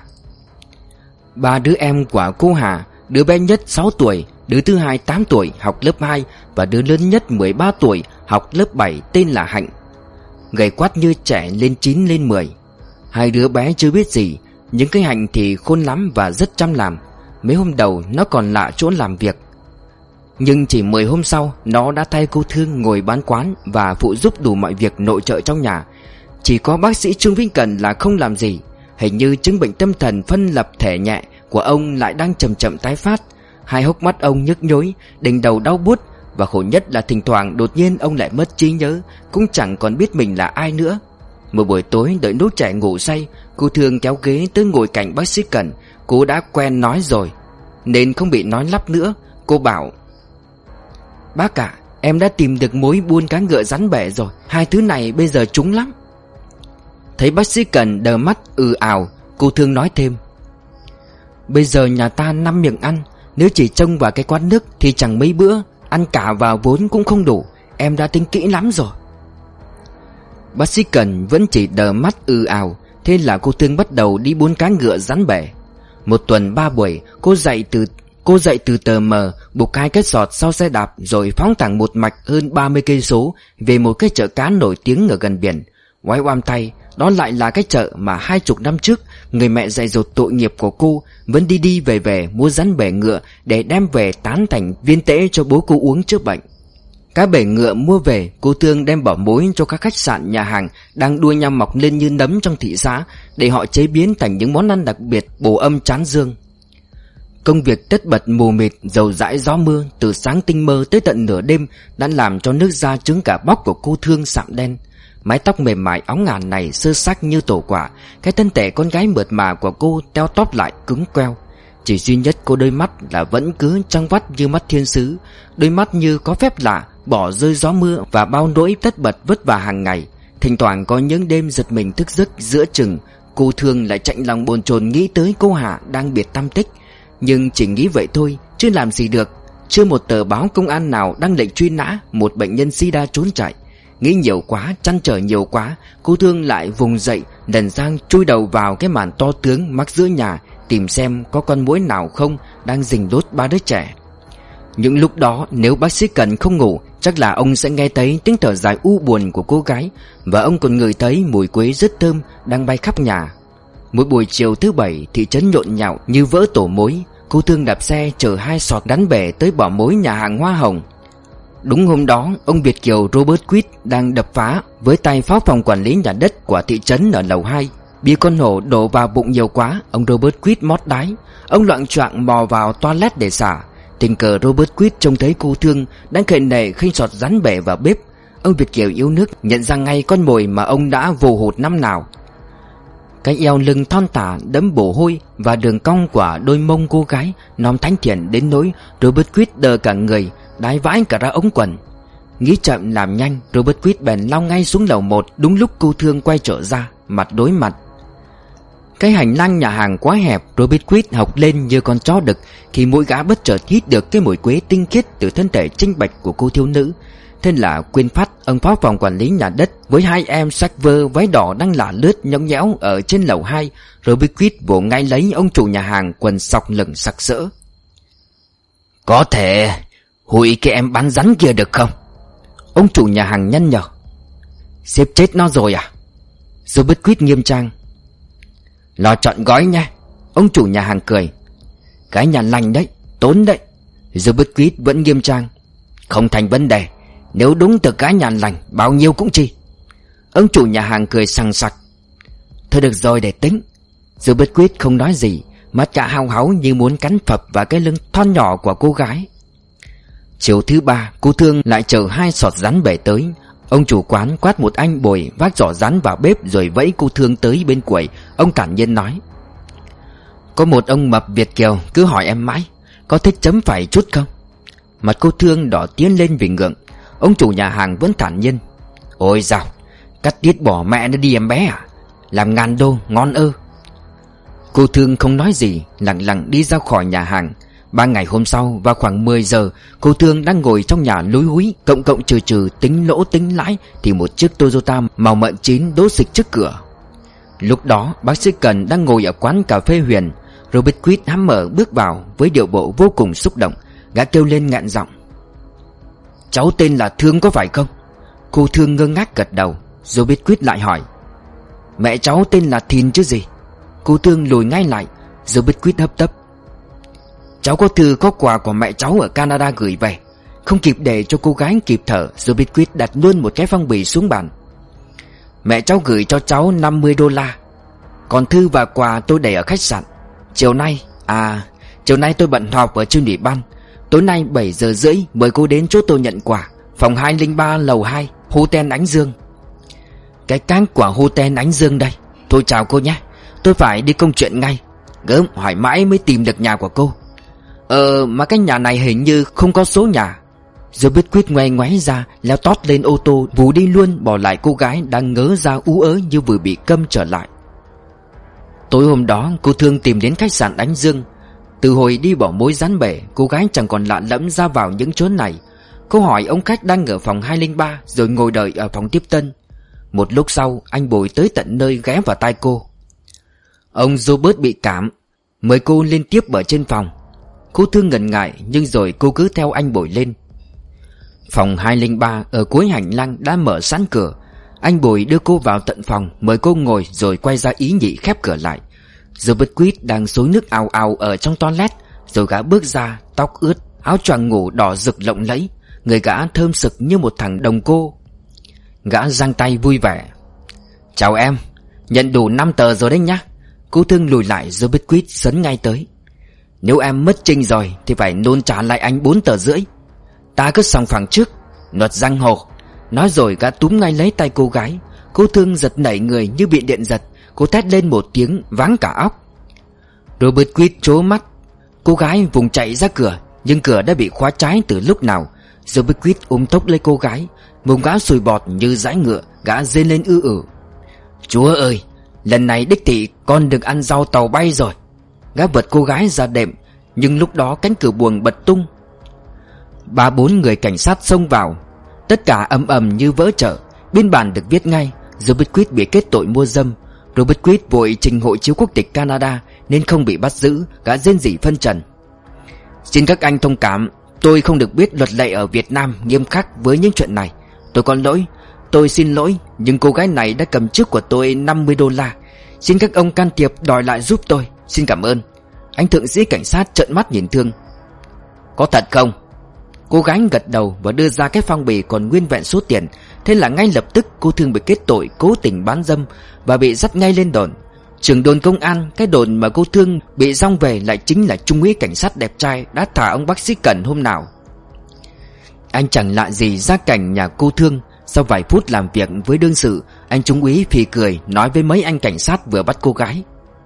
Ba đứa em của cô Hà, đứa bé nhất sáu tuổi, đứa thứ hai tám tuổi học lớp hai và đứa lớn nhất mười ba tuổi học lớp bảy tên là Hạnh. Gầy quắt như trẻ lên chín lên mười. Hai đứa bé chưa biết gì, những cái Hạnh thì khôn lắm và rất chăm làm. Mấy hôm đầu nó còn lạ chỗ làm việc, nhưng chỉ mười hôm sau nó đã thay cô Thương ngồi bán quán và phụ giúp đủ mọi việc nội trợ trong nhà. Chỉ có bác sĩ Trương Vĩnh Cần là không làm gì. Hình như chứng bệnh tâm thần phân lập thể nhẹ của ông lại đang chậm chậm tái phát. Hai hốc mắt ông nhức nhối, đỉnh đầu đau buốt, và khổ nhất là thỉnh thoảng đột nhiên ông lại mất trí nhớ, cũng chẳng còn biết mình là ai nữa. Một buổi tối đợi lúc trẻ ngủ say, cô Thương kéo ghế tới ngồi cạnh bác sĩ Cần. Cô đã quen nói rồi nên không bị nói lắp nữa. Cô bảo: "Bác ạ, em đã tìm được mối buôn cá ngựa rắn bể rồi. Hai thứ này bây giờ trúng lắm." Thấy bác sĩ Cần đờ mắt ừ ào, cô Thương nói thêm: "Bây giờ nhà ta năm miệng ăn, nếu chỉ trông vào cái quán nước thì chẳng mấy bữa, ăn cả vào vốn cũng không đủ. Em đã tính kỹ lắm rồi." Bác sĩ Cần vẫn chỉ đờ mắt ừ ào. Thế là cô Thương bắt đầu đi buôn cá ngựa rắn bể. Một tuần ba buổi, cô dậy từ cô dậy từ tờ mờ, buộc hai cái sọt sau xe đạp rồi phóng thẳng một mạch hơn ba mươi cây số về một cái chợ cá nổi tiếng ở gần biển. Oái oăm tay, đó lại là cái chợ mà hai chục năm trước người mẹ dạy dột tội nghiệp của cô vẫn đi đi về về mua rắn bể ngựa để đem về tán thành viên tễ cho bố cô uống chữa bệnh. Cá bể ngựa mua về, cô Thương đem bỏ mối cho các khách sạn nhà hàng đang đua nhau mọc lên như nấm trong thị xã để họ chế biến thành những món ăn đặc biệt bổ âm tráng dương. Công việc tất bật mù mịt, dầu dãi gió mưa, từ sáng tinh mơ tới tận nửa đêm đã làm cho nước da trứng cả bóc của cô Thương sạm đen. Mái tóc mềm mại óng ngàn này sơ xác như tổ quả, cái thân thể con gái mượt mà của cô teo tóp lại cứng queo. Chỉ duy nhất cô đôi mắt là vẫn cứ trong vắt như mắt thiên sứ, đôi mắt như có phép lạ bỏ rơi gió mưa và bao nỗi tất bật vất vả hàng ngày. Thỉnh thoảng có những đêm giật mình thức giấc giữa chừng, cô Thương lại chạnh lòng bồn chồn nghĩ tới cô Hà đang biệt tăm tích. Nhưng chỉ nghĩ vậy thôi, chứ làm gì được. Chưa một tờ báo công an nào đăng lệnh truy nã một bệnh nhân sida trốn chạy. Nghĩ nhiều quá, trăn trở nhiều quá, cô Thương lại vùng dậy, lần sang chui đầu vào cái màn to tướng mắc giữa nhà, tìm xem có con muỗi nào không đang rình đốt ba đứa trẻ. Những lúc đó nếu bác sĩ Cần không ngủ, chắc là ông sẽ nghe thấy tiếng thở dài u buồn của cô gái, và ông còn ngửi thấy mùi quế rất thơm đang bay khắp nhà. Mỗi buổi chiều thứ bảy, thị trấn nhộn nhạo như vỡ tổ mối. Cô Thương đạp xe chở hai sọt rắn bể tới bỏ mối nhà hàng Hoa Hồng. Đúng hôm đó, ông Việt kiều Robert Quýt đang đập phá với tay phó phòng quản lý nhà đất của thị trấn ở lầu hai. Bia con hổ đổ vào bụng nhiều quá, ông Robert Quýt mót đái. Ông loạng choạng mò vào toilet để xả. Tình cờ Robert Quýt trông thấy cô Thương đang khệ nệ khinh sọt rắn bể vào bếp. Ông Việt kiều yêu nước nhận ra ngay con mồi mà ông đã vồ hụt năm nào. Cái eo lưng thon thả đẫm mồ hôi và đường cong của đôi mông cô gái non thánh thiện đến nỗi Robert Quýt đờ cả người, đái vãi cả ra ống quần. Nghĩ chậm làm nhanh, Robert Quýt bèn lao ngay xuống lầu một đúng lúc cô Thương quay trở ra, mặt đối mặt. Cái hành lang nhà hàng quá hẹp, Robert Quýt học lên như con chó đực khi mỗi gã bất chợt hít được cái mùi quế tinh khiết từ thân thể trinh bạch của cô thiếu nữ. Thế là quên phát ông phó phòng quản lý nhà đất với hai em sách vơ váy đỏ đang lả lướt nhõng nhẽo ở trên lầu hai. Robert Quýt vỗ ngay lấy ông chủ nhà hàng quần sọc lửng sặc sỡ. "Có thể hụi cái em bán rắn kia được không?" Ông chủ nhà hàng nhăn nhở. "Sếp chết nó rồi à?" Robert Quýt nghiêm trang. "Lo chọn gói nha." Ông chủ nhà hàng cười. "Cái nhà lành đấy, tốn đấy." Robert Quýt vẫn nghiêm trang. "Không thành vấn đề, nếu đúng từ cái nhà lành bao nhiêu cũng chi." Ông chủ nhà hàng cười sằng sặc. "Thôi được rồi, để tính." Robert Quýt không nói gì, mắt cả hao háu như muốn cắn phập vào cái lưng thon nhỏ của cô gái. Chiều thứ ba, cô Thương lại chở hai sọt rắn bể tới. Ông chủ quán quát một anh bồi vác giỏ rắn vào bếp rồi vẫy cô Thương tới bên quầy. Ông thản nhiên nói: "Có một ông mập Việt kiều cứ hỏi em mãi, có thích chấm phải chút không?" Mặt cô Thương đỏ tiến lên vì ngượng. Ông chủ nhà hàng vẫn thản nhiên: "Ôi dào, cắt tiết bỏ mẹ nó đi em bé à? Làm ngàn đô, ngon ơ." Cô Thương không nói gì, lặng lặng đi ra khỏi nhà hàng. Ba ngày hôm sau vào khoảng mười giờ, cô Thương đang ngồi trong nhà lúi húi cộng cộng trừ trừ tính lỗ tính lãi thì một chiếc Toyota màu mận chín đỗ xịch trước cửa. Lúc đó bác sĩ Cần đang ngồi ở quán cà phê Huyền. Robert Quist hăm mở bước vào với điệu bộ vô cùng xúc động. Gã kêu lên ngạn giọng: "Cháu tên là Thương có phải không?" Cô Thương ngơ ngác gật đầu. Robert Quist lại hỏi: "Mẹ cháu tên là Thìn chứ gì?" Cô Thương lùi ngay lại. Robert Quist hấp tấp: "Cháu có thư có quà của mẹ cháu ở Canada gửi về." Không kịp để cho cô gái kịp thở, Robert Quist đặt luôn một cái phong bì xuống bàn. "Mẹ cháu gửi cho cháu năm mươi đô la. Còn thư và quà tôi để ở khách sạn. Chiều nay, à, chiều nay tôi bận họp ở trên ủy ban. Tối nay bảy giờ rưỡi mời cô đến chỗ tôi nhận quà. Phòng hai không ba lầu hai, Hotel Ánh Dương." "Cái cáng của Hotel Ánh Dương đây. Tôi chào cô nhé. Tôi phải đi công chuyện ngay." Gớm, hỏi mãi mới tìm được nhà của cô. Ờ, mà cái nhà này hình như không có số nhà." Robert Quist ngoe ngoáy ra, leo tót lên ô tô vù đi luôn, bỏ lại cô gái đang ngớ ra ú ớ như vừa bị câm trở lại. Tối hôm đó cô Thương tìm đến khách sạn Ánh Dương. Từ hồi đi bỏ mối rán bể, cô gái chẳng còn lạ lẫm ra vào những chỗ này. Cô hỏi ông khách đang ở phòng hai không ba rồi ngồi đợi ở phòng tiếp tân. Một lúc sau anh Bồi tới tận nơi ghé vào tai cô: "Ông Robert bị cảm, mời cô lên tiếp ở trên phòng." Cô Thương ngần ngại nhưng rồi cô cứ theo anh Bồi lên. Phòng hai không ba ở cuối hành lang đã mở sẵn cửa. Anh Bồi đưa cô vào tận phòng, mời cô ngồi rồi quay ra ý nhị khép cửa lại. Robert Quist đang xối nước ào ào ở trong toilet, rồi gã bước ra, tóc ướt, áo choàng ngủ đỏ rực lộng lẫy, người gã thơm sực như một thằng đồng cô. Gã giang tay vui vẻ: "Chào em, nhận đủ năm tờ rồi đấy nhá." Cô Thương lùi lại, Robert Quist sấn ngay tới: "Nếu em mất trinh rồi thì phải nôn trả lại anh bốn tờ rưỡi. Ta cứ sòng phẳng trước, luật giang hồ." Nói rồi gã túm ngay lấy tay cô gái. Cô Thương giật nảy người như bị điện giật. Cô thét lên một tiếng váng cả óc. Robert Quist trố mắt. Cô gái vùng chạy ra cửa, nhưng cửa đã bị khóa trái từ lúc nào. Robert Quist ôm tốc lấy cô gái, mồm gã sùi bọt như dãi ngựa. Gã rên lên ư ử: "Chúa ơi, lần này đích thị con được ăn rau tàu bay rồi." Gã vật cô gái ra đệm, nhưng lúc đó cánh cửa buồng bật tung. Ba bốn người cảnh sát xông vào. Tất cả ầm ầm như vỡ chợ. Biên bản được viết ngay: Robert Quist bị kết tội mua dâm. Robert Quist vội trình hộ chiếu quốc tịch Canada nên không bị bắt giữ. Gã rên rỉ phân trần: "Xin các anh thông cảm, tôi không được biết luật lệ ở Việt Nam nghiêm khắc với những chuyện này. Tôi có lỗi, tôi xin lỗi. Nhưng cô gái này đã cầm trước của tôi năm mươi đô la. Xin các ông can thiệp đòi lại giúp tôi. Xin cảm ơn." Anh thượng sĩ cảnh sát trợn mắt nhìn Thương: "Có thật không?" Cô gái gật đầu và đưa ra cái phong bì còn nguyên vẹn số tiền. Thế là ngay lập tức cô Thương bị kết tội cố tình bán dâm và bị dắt ngay lên đồn. Trưởng đồn công an, cái đồn mà cô Thương bị rong về lại chính là trung úy cảnh sát đẹp trai đã thả ông bác sĩ Cần hôm nào. Anh chẳng lạ gì gia cảnh nhà cô Thương. Sau vài phút làm việc với đương sự, anh trung úy phì cười nói với mấy anh cảnh sát vừa bắt cô gái: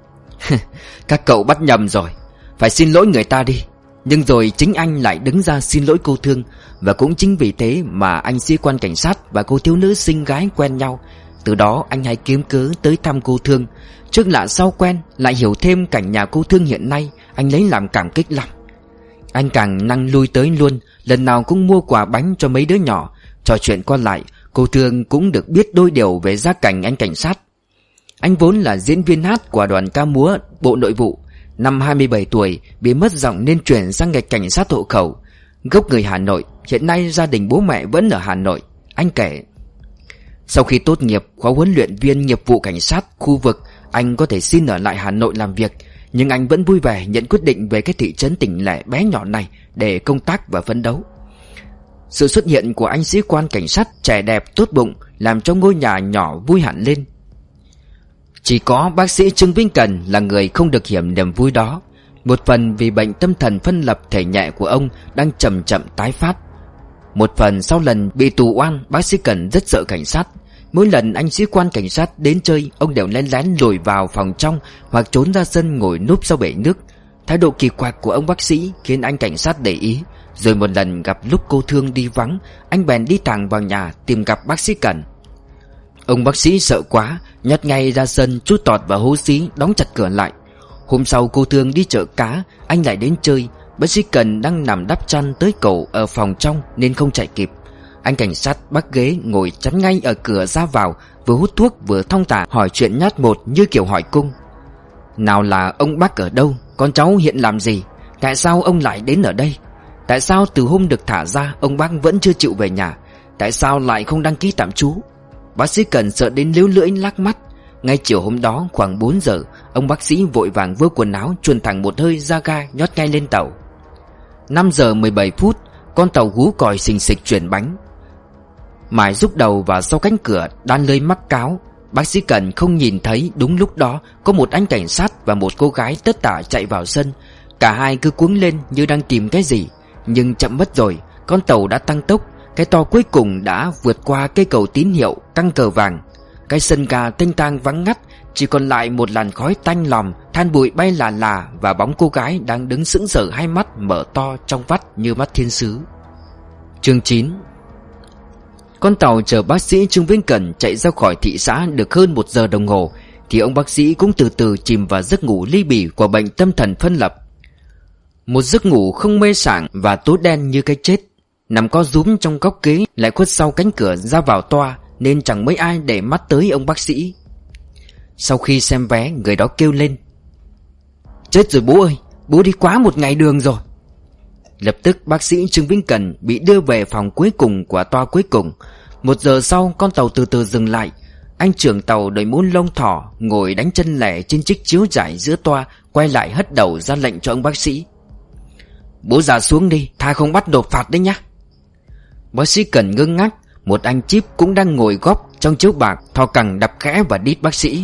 "Các cậu bắt nhầm rồi, phải xin lỗi người ta đi." Nhưng rồi chính anh lại đứng ra xin lỗi cô Thương. Và cũng chính vì thế mà anh sĩ quan cảnh sát và cô thiếu nữ xinh gái quen nhau. Từ đó anh hay kiếm cớ tới thăm cô Thương. Trước lạ sau quen, lại hiểu thêm cảnh nhà cô Thương hiện nay, anh lấy làm cảm kích lắm. Anh càng năng lui tới luôn, lần nào cũng mua quà bánh cho mấy đứa nhỏ. Trò chuyện qua lại, cô Thương cũng được biết đôi điều về gia cảnh anh cảnh sát. Anh vốn là diễn viên hát của đoàn ca múa Bộ Nội vụ. Năm hai mươi bảy tuổi bị mất giọng nên chuyển sang nghề cảnh sát hộ khẩu. Gốc người Hà Nội, hiện nay gia đình bố mẹ vẫn ở Hà Nội. Anh kể: "Sau khi tốt nghiệp khóa huấn luyện viên nghiệp vụ cảnh sát khu vực, anh có thể xin ở lại Hà Nội làm việc. Nhưng anh vẫn vui vẻ nhận quyết định về cái thị trấn tỉnh lẻ bé nhỏ này để công tác và phấn đấu." Sự xuất hiện của anh sĩ quan cảnh sát trẻ đẹp tốt bụng làm cho ngôi nhà nhỏ vui hẳn lên. Chỉ có bác sĩ Trương Vĩnh Cần là người không được hưởng niềm vui đó. Một phần vì bệnh tâm thần phân lập thể nhẹ của ông đang chậm chậm tái phát. Một phần sau lần bị tù oan, bác sĩ Cần rất sợ cảnh sát. Mỗi lần anh sĩ quan cảnh sát đến chơi, ông đều lén lén lùi vào phòng trong hoặc trốn ra sân ngồi núp sau bể nước. Thái độ kỳ quặc của ông bác sĩ khiến anh cảnh sát để ý. Rồi một lần gặp lúc cô Thương đi vắng, anh bèn đi thẳng vào nhà tìm gặp bác sĩ Cần. Ông bác sĩ sợ quá, nhát ngay ra sân trút tọt vào hố xí, đóng chặt cửa lại. Hôm sau cô Thương đi chợ cá, anh lại đến chơi. Bác sĩ Cần đang nằm đắp chăn tới cổ ở phòng trong nên không chạy kịp. Anh cảnh sát bắt ghế ngồi chắn ngay ở cửa ra vào, vừa hút thuốc vừa thong thả hỏi chuyện nhát một như kiểu hỏi cung. Nào là ông bác ở đâu? Con cháu hiện làm gì? Tại sao ông lại đến ở đây? Tại sao từ hôm được thả ra ông bác vẫn chưa chịu về nhà? Tại sao lại không đăng ký tạm trú? Bác sĩ Cần sợ đến líu lưỡi lắc mắt. Ngay chiều hôm đó khoảng bốn giờ, ông bác sĩ vội vàng vơ quần áo chuồn thẳng một hơi ra ga, nhót ngay lên tàu. Năm giờ mười bảy phút, con tàu hú còi xình xịch chuyển bánh. Mải rúc đầu vào sau cánh cửa đan lưới mắc cáo. Bác sĩ Cần không nhìn thấy đúng lúc đó có một anh cảnh sát và một cô gái tất tả chạy vào sân. Cả hai cứ cuống lên như đang tìm cái gì. Nhưng chậm mất rồi, con tàu đã tăng tốc. Cái to cuối cùng đã vượt qua cây cầu tín hiệu căng cờ vàng. Cái sân ga tênh tang vắng ngắt, chỉ còn lại một làn khói tanh lòm, than bụi bay là là và bóng cô gái đang đứng sững sờ, hai mắt mở to trong vắt như mắt thiên sứ. Chương chín. Con tàu chở bác sĩ Trương Vĩnh Cần chạy ra khỏi thị xã được hơn một giờ đồng hồ thì ông bác sĩ cũng từ từ chìm vào giấc ngủ ly bì của bệnh tâm thần phân lập. Một giấc ngủ không mê sảng và tối đen như cái chết. Nằm co rúm trong góc ghế lại khuất sau cánh cửa ra vào toa nên chẳng mấy ai để mắt tới ông bác sĩ. Sau khi xem vé, người đó kêu lên: Chết rồi bố ơi, bố đi quá một ngày đường rồi. Lập tức bác sĩ Trương Vĩnh Cần bị đưa về phòng cuối cùng của toa cuối cùng. Một giờ sau, con tàu từ từ dừng lại. Anh trưởng tàu đội mũ lông thỏ ngồi đánh chân lẻ trên chiếc chiếu trải giữa toa, quay lại hất đầu ra lệnh cho ông bác sĩ: Bố ra xuống đi, tha không bắt nộp phạt đấy nhá. Bác sĩ Cần ngơ ngác. Một anh chíp cũng đang ngồi góc trong chiếu bạc thò cẳng đập khẽ vào đít bác sĩ: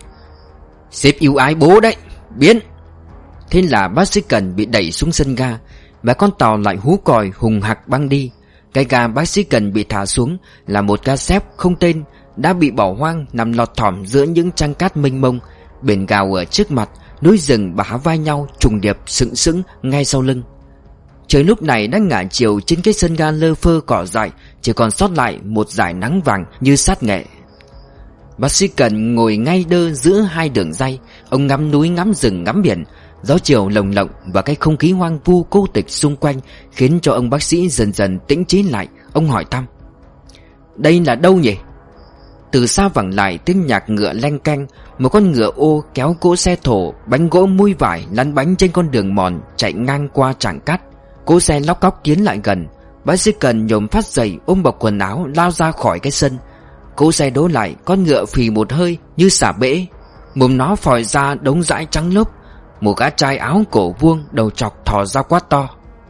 Sếp yêu ái bố đấy, biến. Thế là bác sĩ Cần bị đẩy xuống sân ga và con tàu lại hú còi hùng hặc băng đi. Cái ga bác sĩ Cần bị thả xuống là một ga xếp không tên đã bị bỏ hoang, nằm lọt thỏm giữa những trang cát mênh mông. Biển gào ở trước mặt, núi rừng bả vai nhau trùng điệp sững sững ngay sau lưng. Trời lúc này đang ngả chiều trên cái sân ga lơ phơ cỏ dại, chỉ còn sót lại một dải nắng vàng như sát nghệ. Bác sĩ Cần ngồi ngay đơ giữa hai đường ray. Ông ngắm núi, ngắm rừng, ngắm biển. Gió chiều lồng lộng và cái không khí hoang vu cô tịch xung quanh khiến cho ông bác sĩ dần dần tĩnh trí lại. Ông hỏi thăm: Đây là đâu nhỉ? Từ xa vẳng lại tiếng nhạc ngựa leng keng. Một con ngựa ô kéo cỗ xe thổ, bánh gỗ mui vải lăn bánh trên con đường mòn chạy ngang qua trảng cát. Cỗ xe lóc cóc tiến lại gần. Bác sĩ Cần nhổm phát dậy, ôm bọc quần áo lao ra khỏi cái sân. Cỗ xe đỗ lại, con ngựa phì một hơi như xả bể. Mồm nó phòi ra đống dãi trắng lốp. Một gã trai áo cổ vuông đầu chọc thò ra quát to: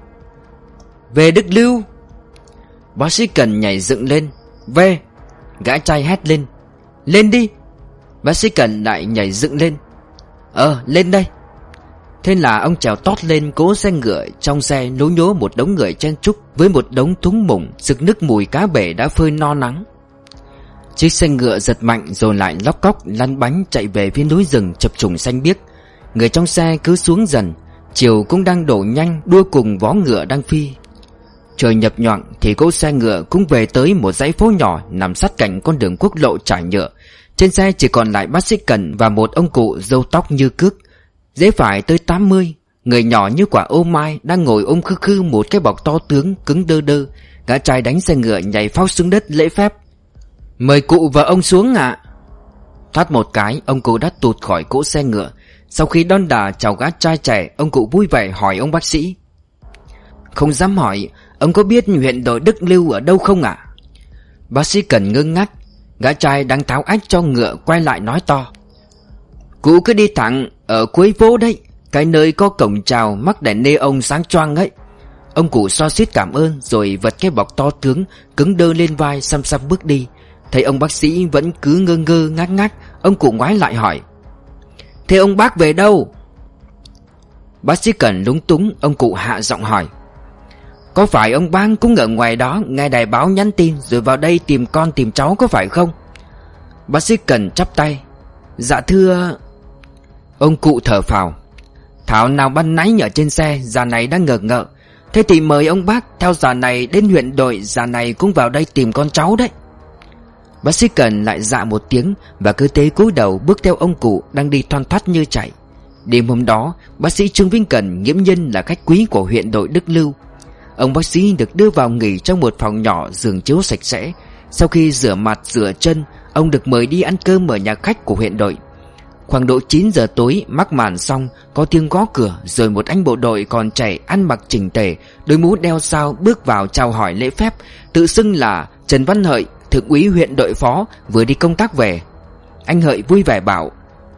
Về Đức Lưu! Bác sĩ Cần nhảy dựng lên: Về! Gã trai hét lên: Lên đi! Bác sĩ Cần lại nhảy dựng lên: Ờ, lên đây! Thế là ông trèo tót lên cỗ xe ngựa. Trong xe lố nhố một đống người chen chúc với một đống thúng mủng sực nức mùi cá bể đã phơi no nắng. Chiếc xe ngựa giật mạnh rồi lại lóc cóc lăn bánh chạy về phía núi rừng chập trùng xanh biếc. Người trong xe cứ xuống dần. Chiều cũng đang đổ nhanh đua cùng vó ngựa đang phi. Trời nhập nhoạng thì cỗ xe ngựa cũng về tới một dãy phố nhỏ nằm sát cạnh con đường quốc lộ trải nhựa. Trên xe chỉ còn lại bác sĩ Cần và một ông cụ râu tóc như cước, dễ phải tới tám mươi, người nhỏ như quả ô mai, đang ngồi ôm khư khư một cái bọc to tướng cứng đơ đơ. Gã trai đánh xe ngựa nhảy phóc xuống đất lễ phép: Mời cụ và ông xuống ạ. Thoát một cái, ông cụ đã tụt khỏi cỗ xe ngựa. Sau khi đon đả chào gã trai trẻ, ông cụ vui vẻ hỏi ông bác sĩ: Không dám hỏi, ông có biết huyện đội Đức Lưu ở đâu không ạ? Bác sĩ Cần ngơ ngác. Gã trai đang tháo ách cho ngựa quay lại nói to: Cụ cứ đi thẳng, ở cuối phố đấy, cái nơi có cổng chào mắc đèn neon sáng choang ấy. Ông cụ xoa xít cảm ơn rồi vật cái bọc to tướng cứng đơ lên vai, xăm xăm bước đi. Thấy ông bác sĩ vẫn cứ ngơ ngơ ngác ngác, ông cụ ngoái lại hỏi: Thế ông bác về đâu? Bác sĩ Cần lúng túng. Ông cụ hạ giọng hỏi: Có phải ông bác cũng ở ngoài đó nghe đài báo nhắn tin rồi vào đây tìm con tìm cháu có phải không? Bác sĩ Cần chắp tay: Dạ thưa. Ông cụ thở phào: Thảo nào ban nãy ở trên xe già này đang ngờ ngợ. Thế thì mời ông bác theo già này đến huyện đội, già này cũng vào đây tìm con cháu đấy. Bác sĩ Cần lại dạ một tiếng và cứ thế cúi đầu bước theo ông cụ đang đi thoăn thoắt như chạy. Đêm hôm đó, bác sĩ Trương Vĩnh Cần nghiễm nhiên là khách quý của huyện đội Đức Lưu. Ông bác sĩ được đưa vào nghỉ trong một phòng nhỏ giường chiếu sạch sẽ. Sau khi rửa mặt rửa chân, ông được mời đi ăn cơm ở nhà khách của huyện đội. Khoảng độ chín giờ tối, mắc màn xong, có tiếng gõ cửa, rồi một anh bộ đội còn trẻ ăn mặc chỉnh tề, đôi mũ đeo sao bước vào chào hỏi lễ phép, tự xưng là Trần Văn Hợi, thượng úy huyện đội phó, vừa đi công tác về. Anh Hợi vui vẻ bảo: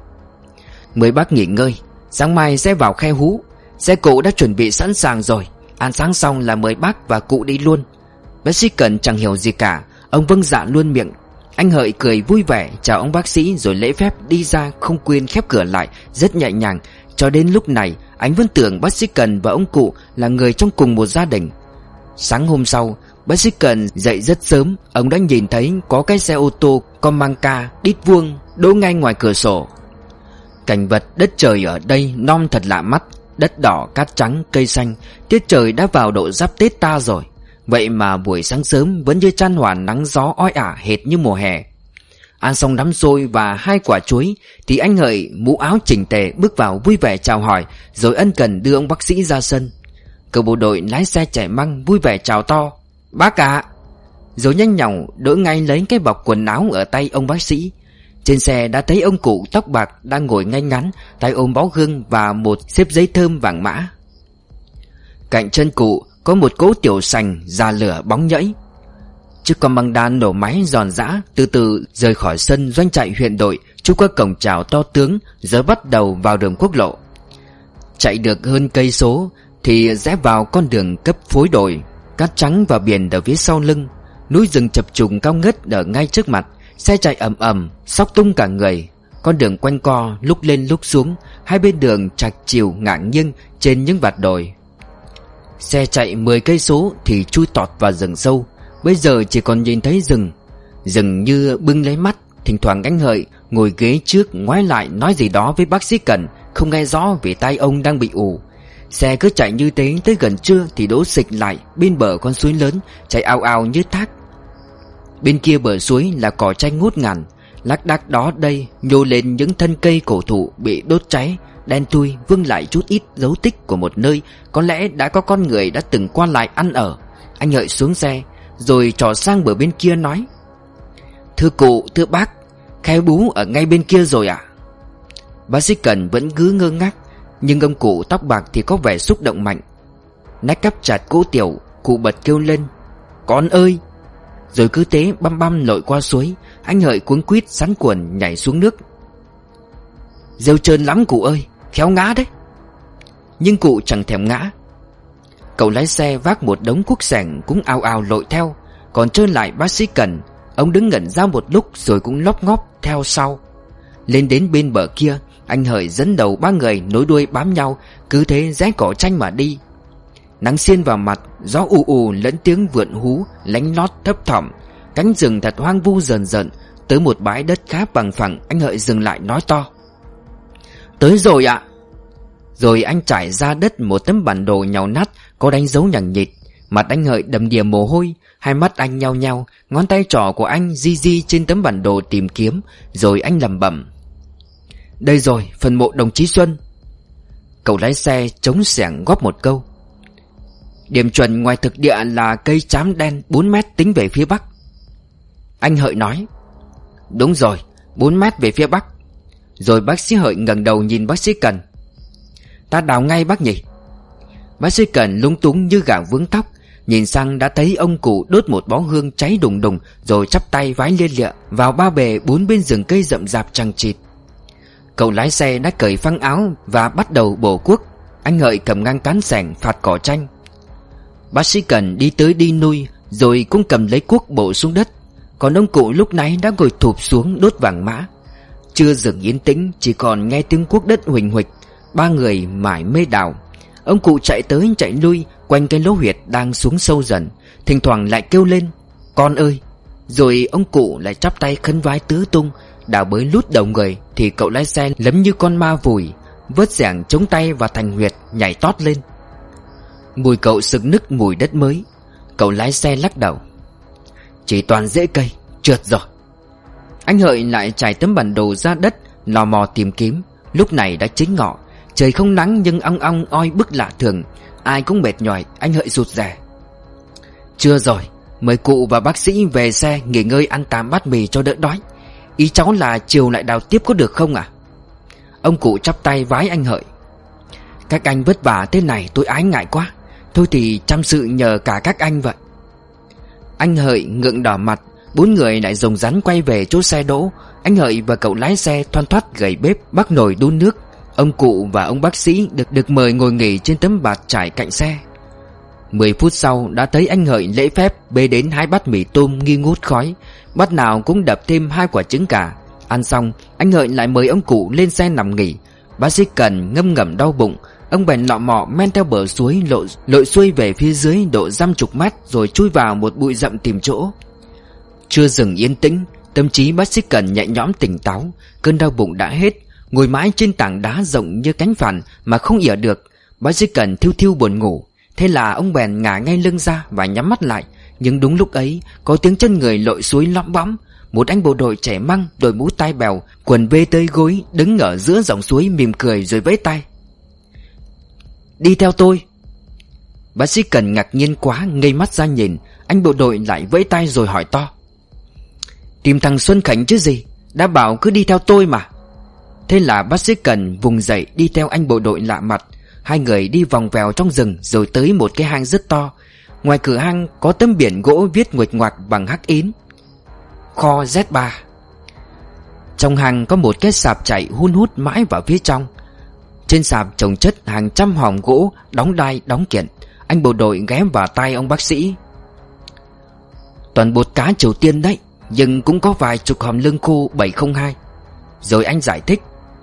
"Mời bác nghỉ ngơi, sáng mai sẽ vào Khe Hú. Xe cộ đã chuẩn bị sẵn sàng rồi, ăn sáng xong là mời bác và cụ đi luôn." Bác sĩ Cần chẳng hiểu gì cả, ông vâng dạ luôn miệng. Anh Hợi cười vui vẻ chào ông bác sĩ rồi lễ phép đi ra, không quên khép cửa lại rất nhẹ nhàng. Cho đến lúc này anh vẫn tưởng bác sĩ Cần và ông cụ là người trong cùng một gia đình. Sáng hôm sau, bác sĩ Cần dậy rất sớm. Ông đã nhìn thấy có cái xe ô tô Comanca đít vuông đỗ ngay ngoài cửa sổ. Cảnh vật đất trời ở đây non thật lạ mắt. Đất đỏ, cát trắng, cây xanh. Tiết trời đã vào độ giáp Tết ta rồi. Vậy mà buổi sáng sớm vẫn như chan hòa nắng gió oi ả hệt như mùa hè. Ăn xong đám xôi và hai quả chuối thì anh Hợi mũ áo chỉnh tề bước vào vui vẻ chào hỏi, rồi ân cần đưa ông bác sĩ ra sân. Cậu bộ đội lái xe trẻ măng vui vẻ chào to: "Bác ạ!" Rồi nhanh nhảu đỡ ngay lấy cái bọc quần áo ở tay ông bác sĩ. Trên xe đã thấy ông cụ tóc bạc đang ngồi ngay ngắn, tay ôm bó hương và một xếp giấy thơm vàng mã. Cạnh chân cụ có một cỗ tiểu sành già lửa bóng nhẫy. Chiếc con băng đan nổ máy giòn giã từ từ rời khỏi sân doanh trại huyện đội, trúc qua cổng chào to tướng, rồi bắt đầu vào đường quốc lộ. Chạy được hơn cây số thì rẽ vào con đường cấp phối đồi. Cát trắng và biển ở phía sau lưng, núi rừng chập trùng cao ngất ở ngay trước mặt. Xe chạy ầm ầm, xóc tung cả người. Con đường quanh co lúc lên lúc xuống, hai bên đường trạch chiều ngả nghiêng trên những vạt đồi. Xe chạy mười cây số thì chui tọt vào rừng sâu. Bây giờ chỉ còn nhìn thấy rừng. Rừng như bưng lấy mắt. Thỉnh thoảng anh Hợi ngồi ghế trước ngoái lại nói gì đó với bác sĩ Cần, không nghe rõ vì tai ông đang bị ù. Xe cứ chạy như thế tới gần trưa thì đỗ xịch lại bên bờ con suối lớn, chạy ào ào như thác. Bên kia bờ suối là cỏ tranh ngút ngàn, lác đác đó đây nhô lên những thân cây cổ thụ bị đốt cháy, đen thui vương lại chút ít dấu tích của một nơi có lẽ đã có con người đã từng qua lại ăn ở. Anh Hợi xuống xe rồi trỏ sang bờ bên kia nói: "Thưa cụ, thưa bác, Khe Bú ở ngay bên kia rồi ạ." Bác sĩ Cần vẫn cứ ngơ ngác, nhưng ông cụ tóc bạc thì có vẻ xúc động mạnh. Nách cắp chặt cỗ tiểu, cụ bật kêu lên: "Con ơi!" Rồi cứ thế băm băm lội qua suối. Anh Hợi cuống quýt sắn quần nhảy xuống nước. "Rêu trơn lắm cụ ơi, khéo ngã đấy." Nhưng cụ chẳng thèm ngã. Cậu lái xe vác một đống cuốc sẻng cũng ào ào lội theo. Còn trơn lại bác sĩ Cần, ông đứng ngẩn ra một lúc rồi cũng lóp ngóp theo sau. Lên đến bên bờ kia, anh Hợi dẫn đầu ba người nối đuôi bám nhau, cứ thế rẽ cỏ tranh mà đi. Nắng xiên vào mặt, gió ù ù lẫn tiếng vượn hú lánh lót thấp thỏm. Cánh rừng thật hoang vu dần dần. Tới một bãi đất khá bằng phẳng, anh Hợi dừng lại nói to: "Tới rồi ạ." Rồi anh trải ra đất một tấm bản đồ nhàu nát có đánh dấu nhằng nhịt. Mặt anh Hợi đầm đìa mồ hôi, hai mắt anh nhao nhao, ngón tay trỏ của anh di di trên tấm bản đồ tìm kiếm. Rồi anh lẩm bẩm: "Đây rồi, phần mộ đồng chí Xuân." Cậu lái xe chống xẻng góp một câu: "Điểm chuẩn ngoài thực địa là cây trám đen bốn mét tính về phía bắc." Anh Hợi nói: "Đúng rồi, bốn mét về phía bắc." Rồi bác sĩ Hợi ngẩng đầu nhìn bác sĩ Cần: "Ta đào ngay bác nhỉ?" Bác sĩ Cần lúng túng như gà vướng tóc. Nhìn sang đã thấy ông cụ đốt một bó hương cháy đùng đùng, rồi chắp tay vái lia lịa vào ba bề bốn bên rừng cây rậm rạp chằng chịt. Cậu lái xe đã cởi phăng áo và bắt đầu bổ cuốc. Anh Hợi cầm ngang cán xẻng phạt cỏ tranh. Bác sĩ Cần đi tới đi lui, rồi cũng cầm lấy cuốc bổ xuống đất. Còn ông cụ lúc nãy đã ngồi thụp xuống đốt vàng mã. Chưa dừng yên tĩnh, chỉ còn nghe tiếng cuốc đất huỳnh huỳnh. Ba người mải mê đào. Ông cụ chạy tới chạy lui quanh cái lỗ huyệt đang xuống sâu dần, thỉnh thoảng lại kêu lên: "Con ơi!" Rồi ông cụ lại chắp tay khấn vái tứ tung. Đào bới lút đầu người thì cậu lái xe lấm như con ma vùi, vớt xẻng chống tay vào thành huyệt, nhảy tót lên. Mùi cậu sực nức mùi đất mới. Cậu lái xe lắc đầu: "Chỉ toàn rễ cây, trượt rồi." Anh Hợi lại trải tấm bản đồ ra đất, lò mò tìm kiếm. Lúc này đã chính ngọ. Trời không nắng nhưng ong ong oi bức lạ thường. Ai cũng mệt nhòi. Anh Hợi rụt rè. Chưa rồi, mời cụ và bác sĩ về xe nghỉ ngơi ăn tạm bát mì cho đỡ đói. Ý cháu là chiều lại đào tiếp có được không à? Ông cụ chắp tay vái anh Hợi. Các anh vất vả thế này tôi ái ngại quá. Thôi thì chăm sự nhờ cả các anh vậy. Anh Hợi ngượng đỏ mặt. Bốn người lại rồng rắn quay về chỗ xe đỗ. Anh Hợi và cậu lái xe thoăn thoắt gầy bếp bắc nồi đun nước. Ông cụ và ông bác sĩ được được mời ngồi nghỉ trên tấm bạt trải cạnh xe. Mười phút sau đã thấy anh Hợi lễ phép bê đến hai bát mì tôm nghi ngút khói. Bát nào cũng đập thêm hai quả trứng gà. Ăn xong anh Hợi lại mời ông cụ lên xe nằm nghỉ. Bác sĩ Cần ngâm ngẩm đau bụng. Ông bèn lọ mọ men theo bờ suối lộ, lội xuôi về phía dưới độ dăm chục mét, rồi chui vào một bụi rậm tìm chỗ. Chưa dừng yên tĩnh, tâm trí bác sĩ Cần nhẹ nhõm tỉnh táo. Cơn đau bụng đã hết. Ngồi mãi trên tảng đá rộng như cánh phản mà không ỉa được, bác sĩ Cần thiêu thiêu buồn ngủ. Thế là ông bèn ngả ngay lưng ra và nhắm mắt lại. Nhưng đúng lúc ấy có tiếng chân người lội suối lõm bõm. Một anh bộ đội trẻ măng, đội mũ tai bèo, quần bê tới gối, đứng ở giữa dòng suối mỉm cười rồi vẫy tay. Đi theo tôi. Bác sĩ Cần ngạc nhiên quá, ngây mắt ra nhìn. Anh bộ đội lại vẫy tay rồi hỏi to. Tìm thằng Xuân Khánh chứ gì, đã bảo cứ đi theo tôi mà. Thế là bác sĩ Cần vùng dậy đi theo anh bộ đội lạ mặt. Hai người đi vòng vèo trong rừng rồi tới một cái hang rất to. Ngoài cửa hang có tấm biển gỗ viết nguệch ngoạc bằng hắc ín: Kho Z ba. Trong hang có một cái sạp chạy hun hút mãi vào phía trong. Trên sạp chồng chất hàng trăm hòm gỗ đóng đai đóng kiện. Anh bộ đội ghé vào tai ông bác sĩ. Toàn bột cá Triều Tiên đấy, nhưng cũng có vài chục hòm lương khô bảy không hai. Rồi anh giải thích.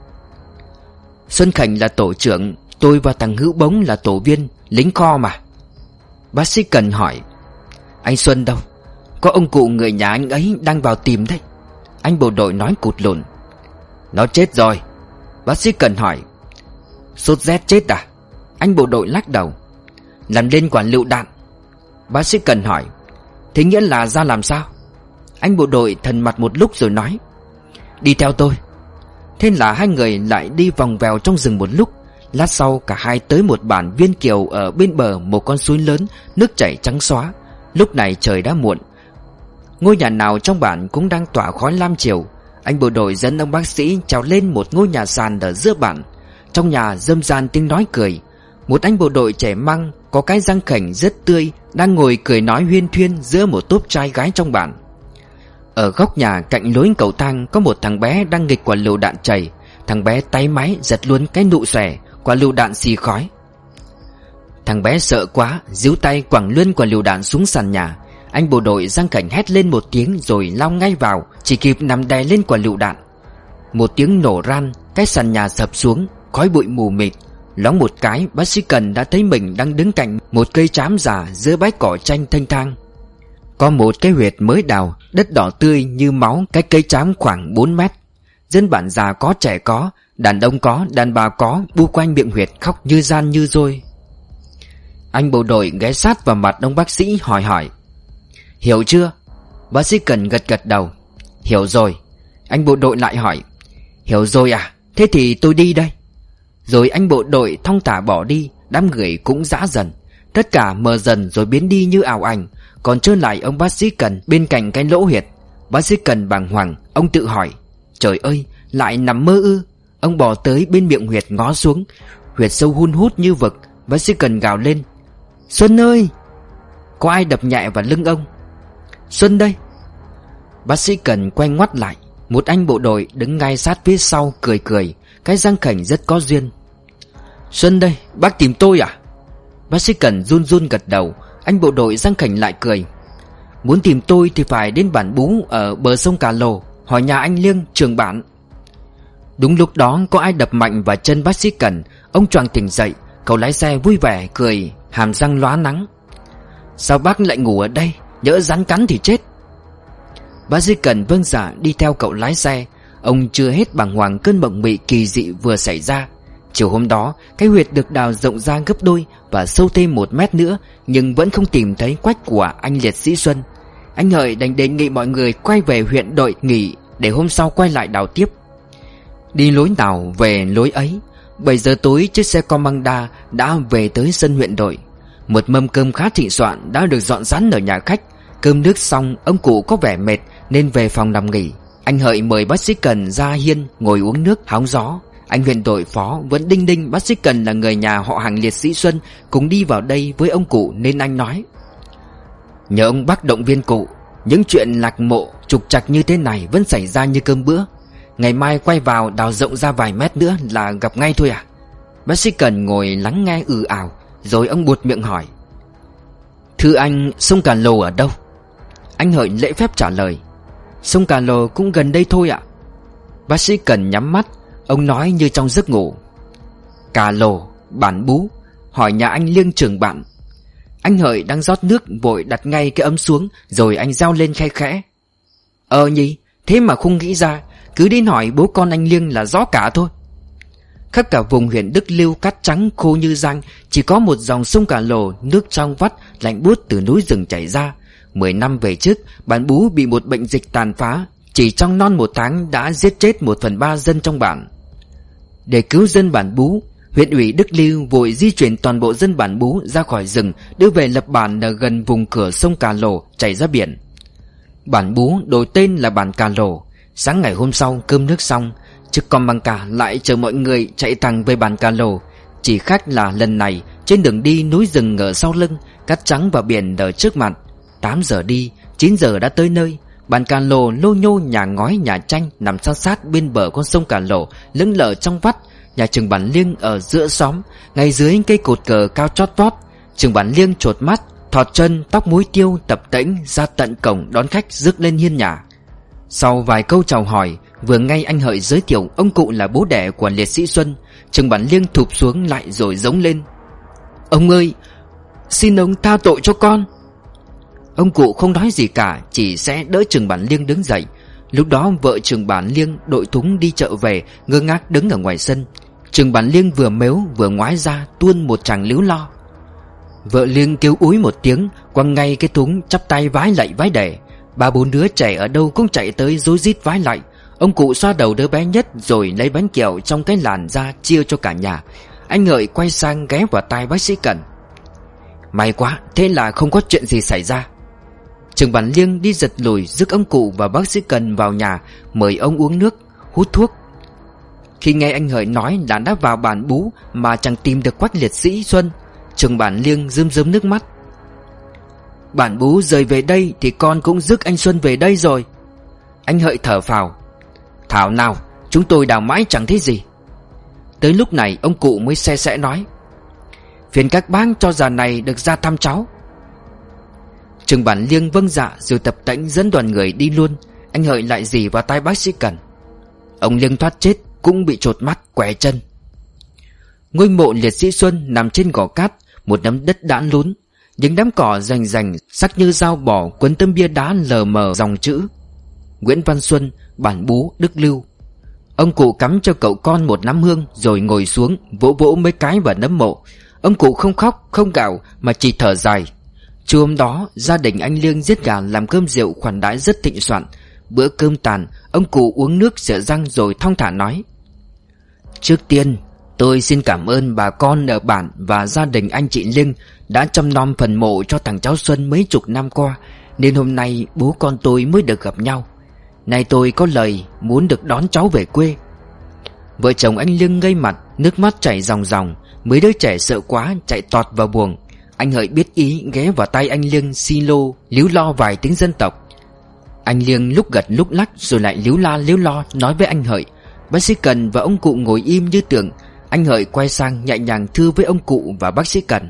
Xuân Khánh là tổ trưởng, tôi và thằng Hữu Bống là tổ viên, lính kho mà. Bác sĩ Cần hỏi. Anh Xuân đâu? Có ông cụ người nhà anh ấy đang vào tìm đấy. Anh bộ đội nói cụt lùn. Nó chết rồi. Bác sĩ Cần hỏi. Sốt rét chết à? Anh bộ đội lắc đầu. Làm lên quả lựu đạn. Bác sĩ Cần hỏi. Thế nghĩa là ra làm sao? Anh bộ đội thần mặt một lúc rồi nói. Đi theo tôi. Thế là hai người lại đi vòng vèo trong rừng một lúc. Lát sau cả hai tới một bản Viên Kiều ở bên bờ một con suối lớn, nước chảy trắng xóa. Lúc này trời đã muộn. Ngôi nhà nào trong bản cũng đang tỏa khói lam chiều. Anh bộ đội dẫn ông bác sĩ trèo lên một ngôi nhà sàn ở giữa bản. Trong nhà râm ran tiếng nói cười. Một anh bộ đội trẻ măng có cái răng khểnh rất tươi đang ngồi cười nói huyên thuyên giữa một tốp trai gái trong bản. Ở góc nhà cạnh lối cầu thang có một thằng bé đang nghịch quả lựu đạn chảy. Thằng bé tay máy giật luôn cái nụ xòe, quả lựu đạn xì khói. Thằng bé sợ quá, díu tay quẳng luôn quả lựu đạn xuống sàn nhà. Anh bộ đội giang cảnh hét lên một tiếng rồi lao ngay vào, chỉ kịp nằm đè lên quả lựu đạn. Một tiếng nổ ran, cái sàn nhà sập xuống, khói bụi mù mịt. Loáng một cái, bác sĩ Cần đã thấy mình đang đứng cạnh một cây trám già giữa bãi cỏ chanh thanh thang. Có một cái huyệt mới đào, đất đỏ tươi như máu, cách cây trám khoảng bốn mét. Dân bản già có trẻ có, đàn ông có, đàn bà có, bu quanh miệng huyệt khóc như gian như dôi. Anh bộ đội ghé sát vào mặt ông bác sĩ hỏi hỏi. Hiểu chưa? Bác sĩ Cần gật gật đầu. Hiểu rồi. Anh bộ đội lại hỏi. Hiểu rồi à? Thế thì tôi đi đây. Rồi anh bộ đội thong thả bỏ đi. Đám người cũng dã dần. Tất cả mờ dần rồi biến đi như ảo ảnh. Còn trơ lại ông bác sĩ Cần bên cạnh cái lỗ huyệt. Bác sĩ Cần bàng hoàng. Ông tự hỏi. Trời ơi, lại nằm mơ ư? Ông bò tới bên miệng huyệt ngó xuống. Huyệt sâu hun hút như vực. Bác sĩ Cần gào lên. Xuân ơi! Có ai đập nhẹ vào lưng ông. Xuân đây! Bác sĩ Cần quay ngoắt lại. Một anh bộ đội đứng ngay sát phía sau cười cười. Cái răng khểnh rất có duyên. Xuân đây, bác tìm tôi à? Bác sĩ Cần run run gật đầu. Anh bộ đội răng khểnh lại cười. Muốn tìm tôi thì phải đến bản Bú ở bờ sông Cà Lồ, hỏi nhà anh Liêng, trường bản. Đúng lúc đó có ai đập mạnh vào chân bác sĩ Cần. Ông choàng tỉnh dậy. Cậu lái xe vui vẻ cười, hàm răng lóa nắng. Sao bác lại ngủ ở đây? Nhỡ rắn cắn thì chết. Bác sĩ Cần vâng dạ đi theo cậu lái xe. Ông chưa hết bàng hoàng cơn mộng mị kỳ dị vừa xảy ra. Chiều hôm đó, cái huyệt được đào rộng ra gấp đôi và sâu thêm một mét nữa, nhưng vẫn không tìm thấy quách của anh liệt sĩ Xuân. Anh Hợi đành đề nghị mọi người quay về huyện đội nghỉ để hôm sau quay lại đào tiếp. Đi lối nào về lối ấy. Bảy giờ tối chiếc xe Commanda đã về tới sân huyện đội. Một mâm cơm khá thịnh soạn đã được dọn sẵn ở nhà khách. Cơm nước xong, ông cụ có vẻ mệt nên về phòng nằm nghỉ. Anh Hợi mời bác sĩ Cần ra hiên ngồi uống nước hóng gió. Anh huyện đội phó vẫn đinh đinh bác sĩ Cần là người nhà họ hàng liệt sĩ Xuân cùng đi vào đây với ông cụ, nên anh nói: nhờ ông bác động viên cụ, những chuyện lạc mộ trục trặc như thế này vẫn xảy ra như cơm bữa. Ngày mai quay vào đào rộng ra vài mét nữa là gặp ngay thôi à? Bác sĩ Cần ngồi lắng nghe ừ ào, rồi ông buột miệng hỏi: thưa anh, sông Cà Lồ ở đâu? Anh Hợi lễ phép trả lời: sông Cà Lồ cũng gần đây thôi ạ. Bác sĩ Cần nhắm mắt, ông nói như trong giấc ngủ: Cà Lồ, Bản Bú, hỏi nhà anh Liêng trường bạn. Anh Hợi đang rót nước vội đặt ngay cái ấm xuống, rồi anh rao lên khe khẽ: Ờ nhỉ, thế mà không nghĩ ra, cứ đến hỏi bố con anh Liêng là rõ cả thôi. Khắp cả vùng huyện Đức Liêu cát trắng khô như răng, chỉ có một dòng sông Cà Lồ nước trong vắt lạnh buốt từ núi rừng chảy ra. Mười năm về trước, Bản Bú bị một bệnh dịch tàn phá, chỉ trong non một tháng đã giết chết một phần ba dân trong bản. Để cứu dân Bản Bú, huyện ủy Đức Liêu vội di chuyển toàn bộ dân Bản Bú ra khỏi rừng, đưa về lập bản ở gần vùng cửa sông Cà Lồ chảy ra biển. Bản Bú đổi tên là bản Cà Lồ. Sáng ngày hôm sau cơm nước xong, chiếc Commanda lại chở mọi người chạy thẳng về bản Cà Lồ. Chỉ khác là lần này trên đường đi núi rừng ở sau lưng, cát trắng và biển ở trước mặt. Tám giờ đi, chín giờ đã tới nơi. Bản Cà Lồ lô nhô nhà ngói nhà tranh nằm san sát bên bờ con sông Cà Lồ, lững lờ trong vắt. Nhà trường Bản Liêng ở giữa xóm, ngay dưới cây cột cờ cao chót vót. Trường Bản Liêng chột mắt, thọt chân, tóc muối tiêu tập tễnh ra tận cổng đón khách rước lên hiên nhà. Sau vài câu chào hỏi, vừa ngay anh Hợi giới thiệu ông cụ là bố đẻ của liệt sĩ Xuân, trường Bản Liêng thụp xuống lại rồi giống lên: Ông ơi, xin ông tha tội cho con. Ông cụ không nói gì cả, chỉ sẽ đỡ trường Bản Liêng đứng dậy. Lúc đó vợ trường Bản Liêng đội thúng đi chợ về, ngơ ngác đứng ở ngoài sân. Trường Bản Liêng vừa mếu vừa ngoái ra tuôn một tràng líu lo. Vợ Liêng kêu úi một tiếng, quăng ngay cái thúng, chắp tay vái lạy vái đẻ. Ba bốn đứa trẻ ở đâu cũng chạy tới rối rít vái lạy. Ông cụ xoa đầu đứa bé nhất rồi lấy bánh kẹo trong cái làn ra chia cho cả nhà. Anh Hợi quay sang ghé vào tai bác sĩ Cần: May quá, thế là không có chuyện gì xảy ra. Trường Bản Liêng đi giật lùi rước ông cụ và bác sĩ Cần vào nhà, mời ông uống nước, hút thuốc. Khi nghe anh Hợi nói là đã vào Bản Bú mà chẳng tìm được quách liệt sĩ Xuân, trường Bản Liêng rơm rớm nước mắt: Bản Bú rời về đây thì con cũng rước anh Xuân về đây rồi. Anh Hợi thở phào: Thảo nào, chúng tôi đào mãi chẳng thấy gì. Tới lúc này ông cụ mới xe sẽ nói: Phiền các bác cho già này được ra thăm cháu. Trường Bản Liêng vâng dạ rồi tập tễnh dẫn đoàn người đi luôn. Anh Hợi lại dì vào tai bác sĩ Cần: Ông Liêng thoát chết cũng bị chột mắt quẻ chân. Ngôi mộ liệt sĩ Xuân nằm trên gò cát, một nắm đất đã lún. Những đám cỏ rành rành sắc như dao bò quấn tấm bia đá lờ mờ dòng chữ: Nguyễn Văn Xuân, Bản Bú, Đức Lưu. Ông cụ cắm cho cậu con một nắm hương rồi ngồi xuống vỗ vỗ mấy cái vào nấm mộ. Ông cụ không khóc không gào mà chỉ thở dài. Trưa hôm đó gia đình anh Liêng giết gà làm cơm rượu khoản đãi rất thịnh soạn. Bữa cơm tàn, ông cụ uống nước rửa răng rồi thong thả nói: Trước tiên tôi xin cảm ơn bà con ở bản và gia đình anh chị Liêng đã chăm nom phần mộ cho thằng cháu Xuân mấy chục năm qua, nên hôm nay bố con tôi mới được gặp nhau. Nay tôi có lời muốn được đón cháu về quê. Vợ chồng anh Liêng ngây mặt, nước mắt chảy ròng ròng. Mấy đứa trẻ sợ quá chạy tọt vào buồng. Anh Hợi biết ý ghé vào tay anh Liêng xi lô líu lo vài tiếng dân tộc. Anh Liêng lúc gật lúc lắc rồi lại líu la líu lo nói với anh Hợi. Bác sĩ Cần và ông cụ ngồi im như tượng. Anh Hợi quay sang nhẹ nhàng thưa với ông cụ và bác sĩ Cần: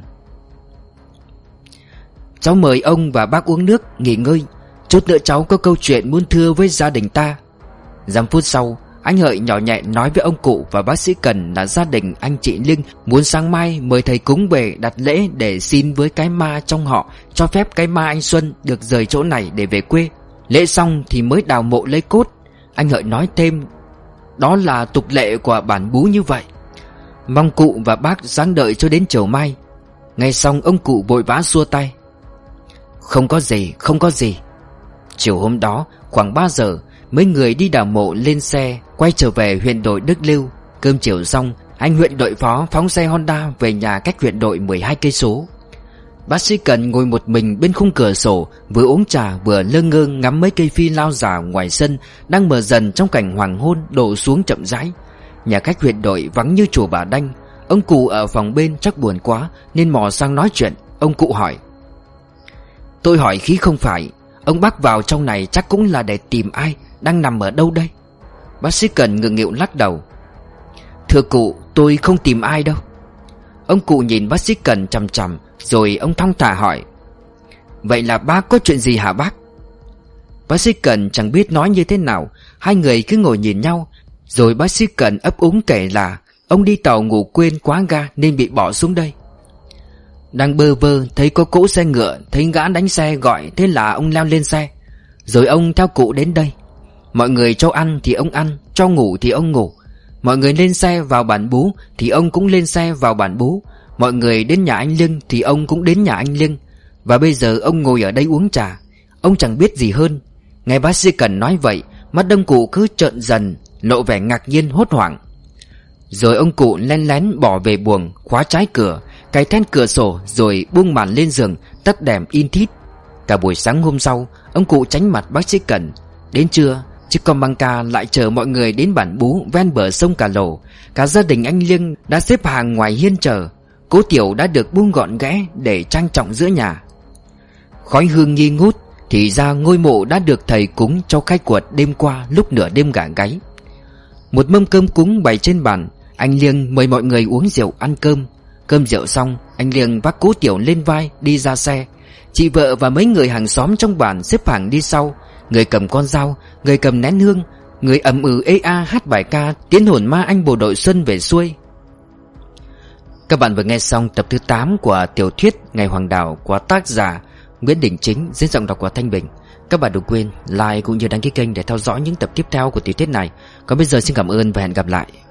Cháu mời ông và bác uống nước nghỉ ngơi, chút nữa cháu có câu chuyện muốn thưa với gia đình ta. Dăm phút sau, anh Hợi nhỏ nhẹ nói với ông cụ và bác sĩ Cần là gia đình anh chị Liêng muốn sáng mai mời thầy cúng về đặt lễ để xin với cái ma trong họ cho phép cái ma anh Xuân được rời chỗ này để về quê. Lễ xong thì mới đào mộ lấy cốt. Anh Hợi nói thêm đó là tục lệ của Bản Bú như vậy. Mong cụ và bác ráng đợi cho đến chiều mai. Nghe xong ông cụ vội vã xua tay: Không có gì, không có gì. Chiều hôm đó khoảng ba giờ, mấy người đi đào mộ lên xe quay trở về huyện đội Đức Liêu. Cơm chiều xong, Anh huyện đội phó phóng xe Honda về nhà cách huyện đội mười hai cây số. Bác sĩ Cần ngồi một mình bên khung cửa sổ, vừa uống trà vừa lơ ngơ ngắm mấy cây phi lao già ngoài sân đang mờ dần trong cảnh hoàng hôn đổ xuống chậm rãi. Nhà khách huyện đội vắng như chùa Bà Đanh. Ông cụ ở phòng bên chắc buồn quá nên mò sang nói chuyện. Ông cụ hỏi: "Tôi hỏi khí không phải, ông bác vào trong này chắc cũng là để tìm ai, đang nằm ở đâu đây?" Bác sĩ Cần ngượng nghịu lắc đầu: "Thưa cụ, tôi không tìm ai đâu." Ông cụ nhìn bác sĩ Cần chằm chằm, rồi ông thong thả hỏi: "Vậy là bác có chuyện gì hả bác?" Bác sĩ Cần chẳng biết nói như thế nào. Hai người cứ ngồi nhìn nhau. Rồi bác sĩ Cần ấp úng kể là ông đi tàu ngủ quên quá ga nên bị bỏ xuống đây. Đang bơ vơ thấy có cỗ xe ngựa, thấy gã đánh xe gọi, thế là ông leo lên xe. Rồi ông theo cụ đến đây. Mọi người cho ăn thì ông ăn, cho ngủ thì ông ngủ. Mọi người lên xe vào Bản Bú thì ông cũng lên xe vào Bản Bú. Mọi người đến nhà anh Lương thì ông cũng đến nhà anh Lương. Và bây giờ ông ngồi ở đây uống trà. Ông chẳng biết gì hơn." Nghe bác sĩ Cần nói vậy, mắt ông cụ cứ trợn dần, lộ vẻ ngạc nhiên hốt hoảng. Rồi ông cụ len lén bỏ về buồng, khóa trái cửa, cài then cửa sổ, rồi buông màn lên giường, tắt đèn in thít. Cả buổi sáng hôm sau, ông cụ tránh mặt bác sĩ Cần. Đến trưa, chiếc con băng ca lại chở mọi người đến Bản Bú ven bờ sông Cà Lồ. Cả gia đình anh Liêng đã xếp hàng ngoài hiên chờ. Cỗ tiểu đã được buông gọn ghẽ để trang trọng giữa nhà. Khói hương nghi ngút, thì ra ngôi mộ đã được thầy cúng cho khai quật đêm qua lúc nửa đêm gà gáy. Một mâm cơm cúng bày trên bàn. Anh Liêng mời mọi người uống rượu ăn cơm. Cơm rượu xong, anh Liêng vác cố tiểu lên vai đi ra xe. Chị vợ và mấy người hàng xóm trong bản xếp hàng đi sau. Người cầm con dao, người cầm nén hương, người ầm ừ ê a hát bài ca tiến hồn ma anh bộ đội xuân về xuôi. Các bạn vừa nghe xong tập thứ tám của tiểu thuyết Ngày Hoàng Đào của tác giả Nguyễn Đình Chính, diễn giọng đọc của Thanh Bình. Các bạn đừng quên like cũng như đăng ký kênh để theo dõi những tập tiếp theo của tiểu thuyết này. Còn bây giờ xin cảm ơn và hẹn gặp lại.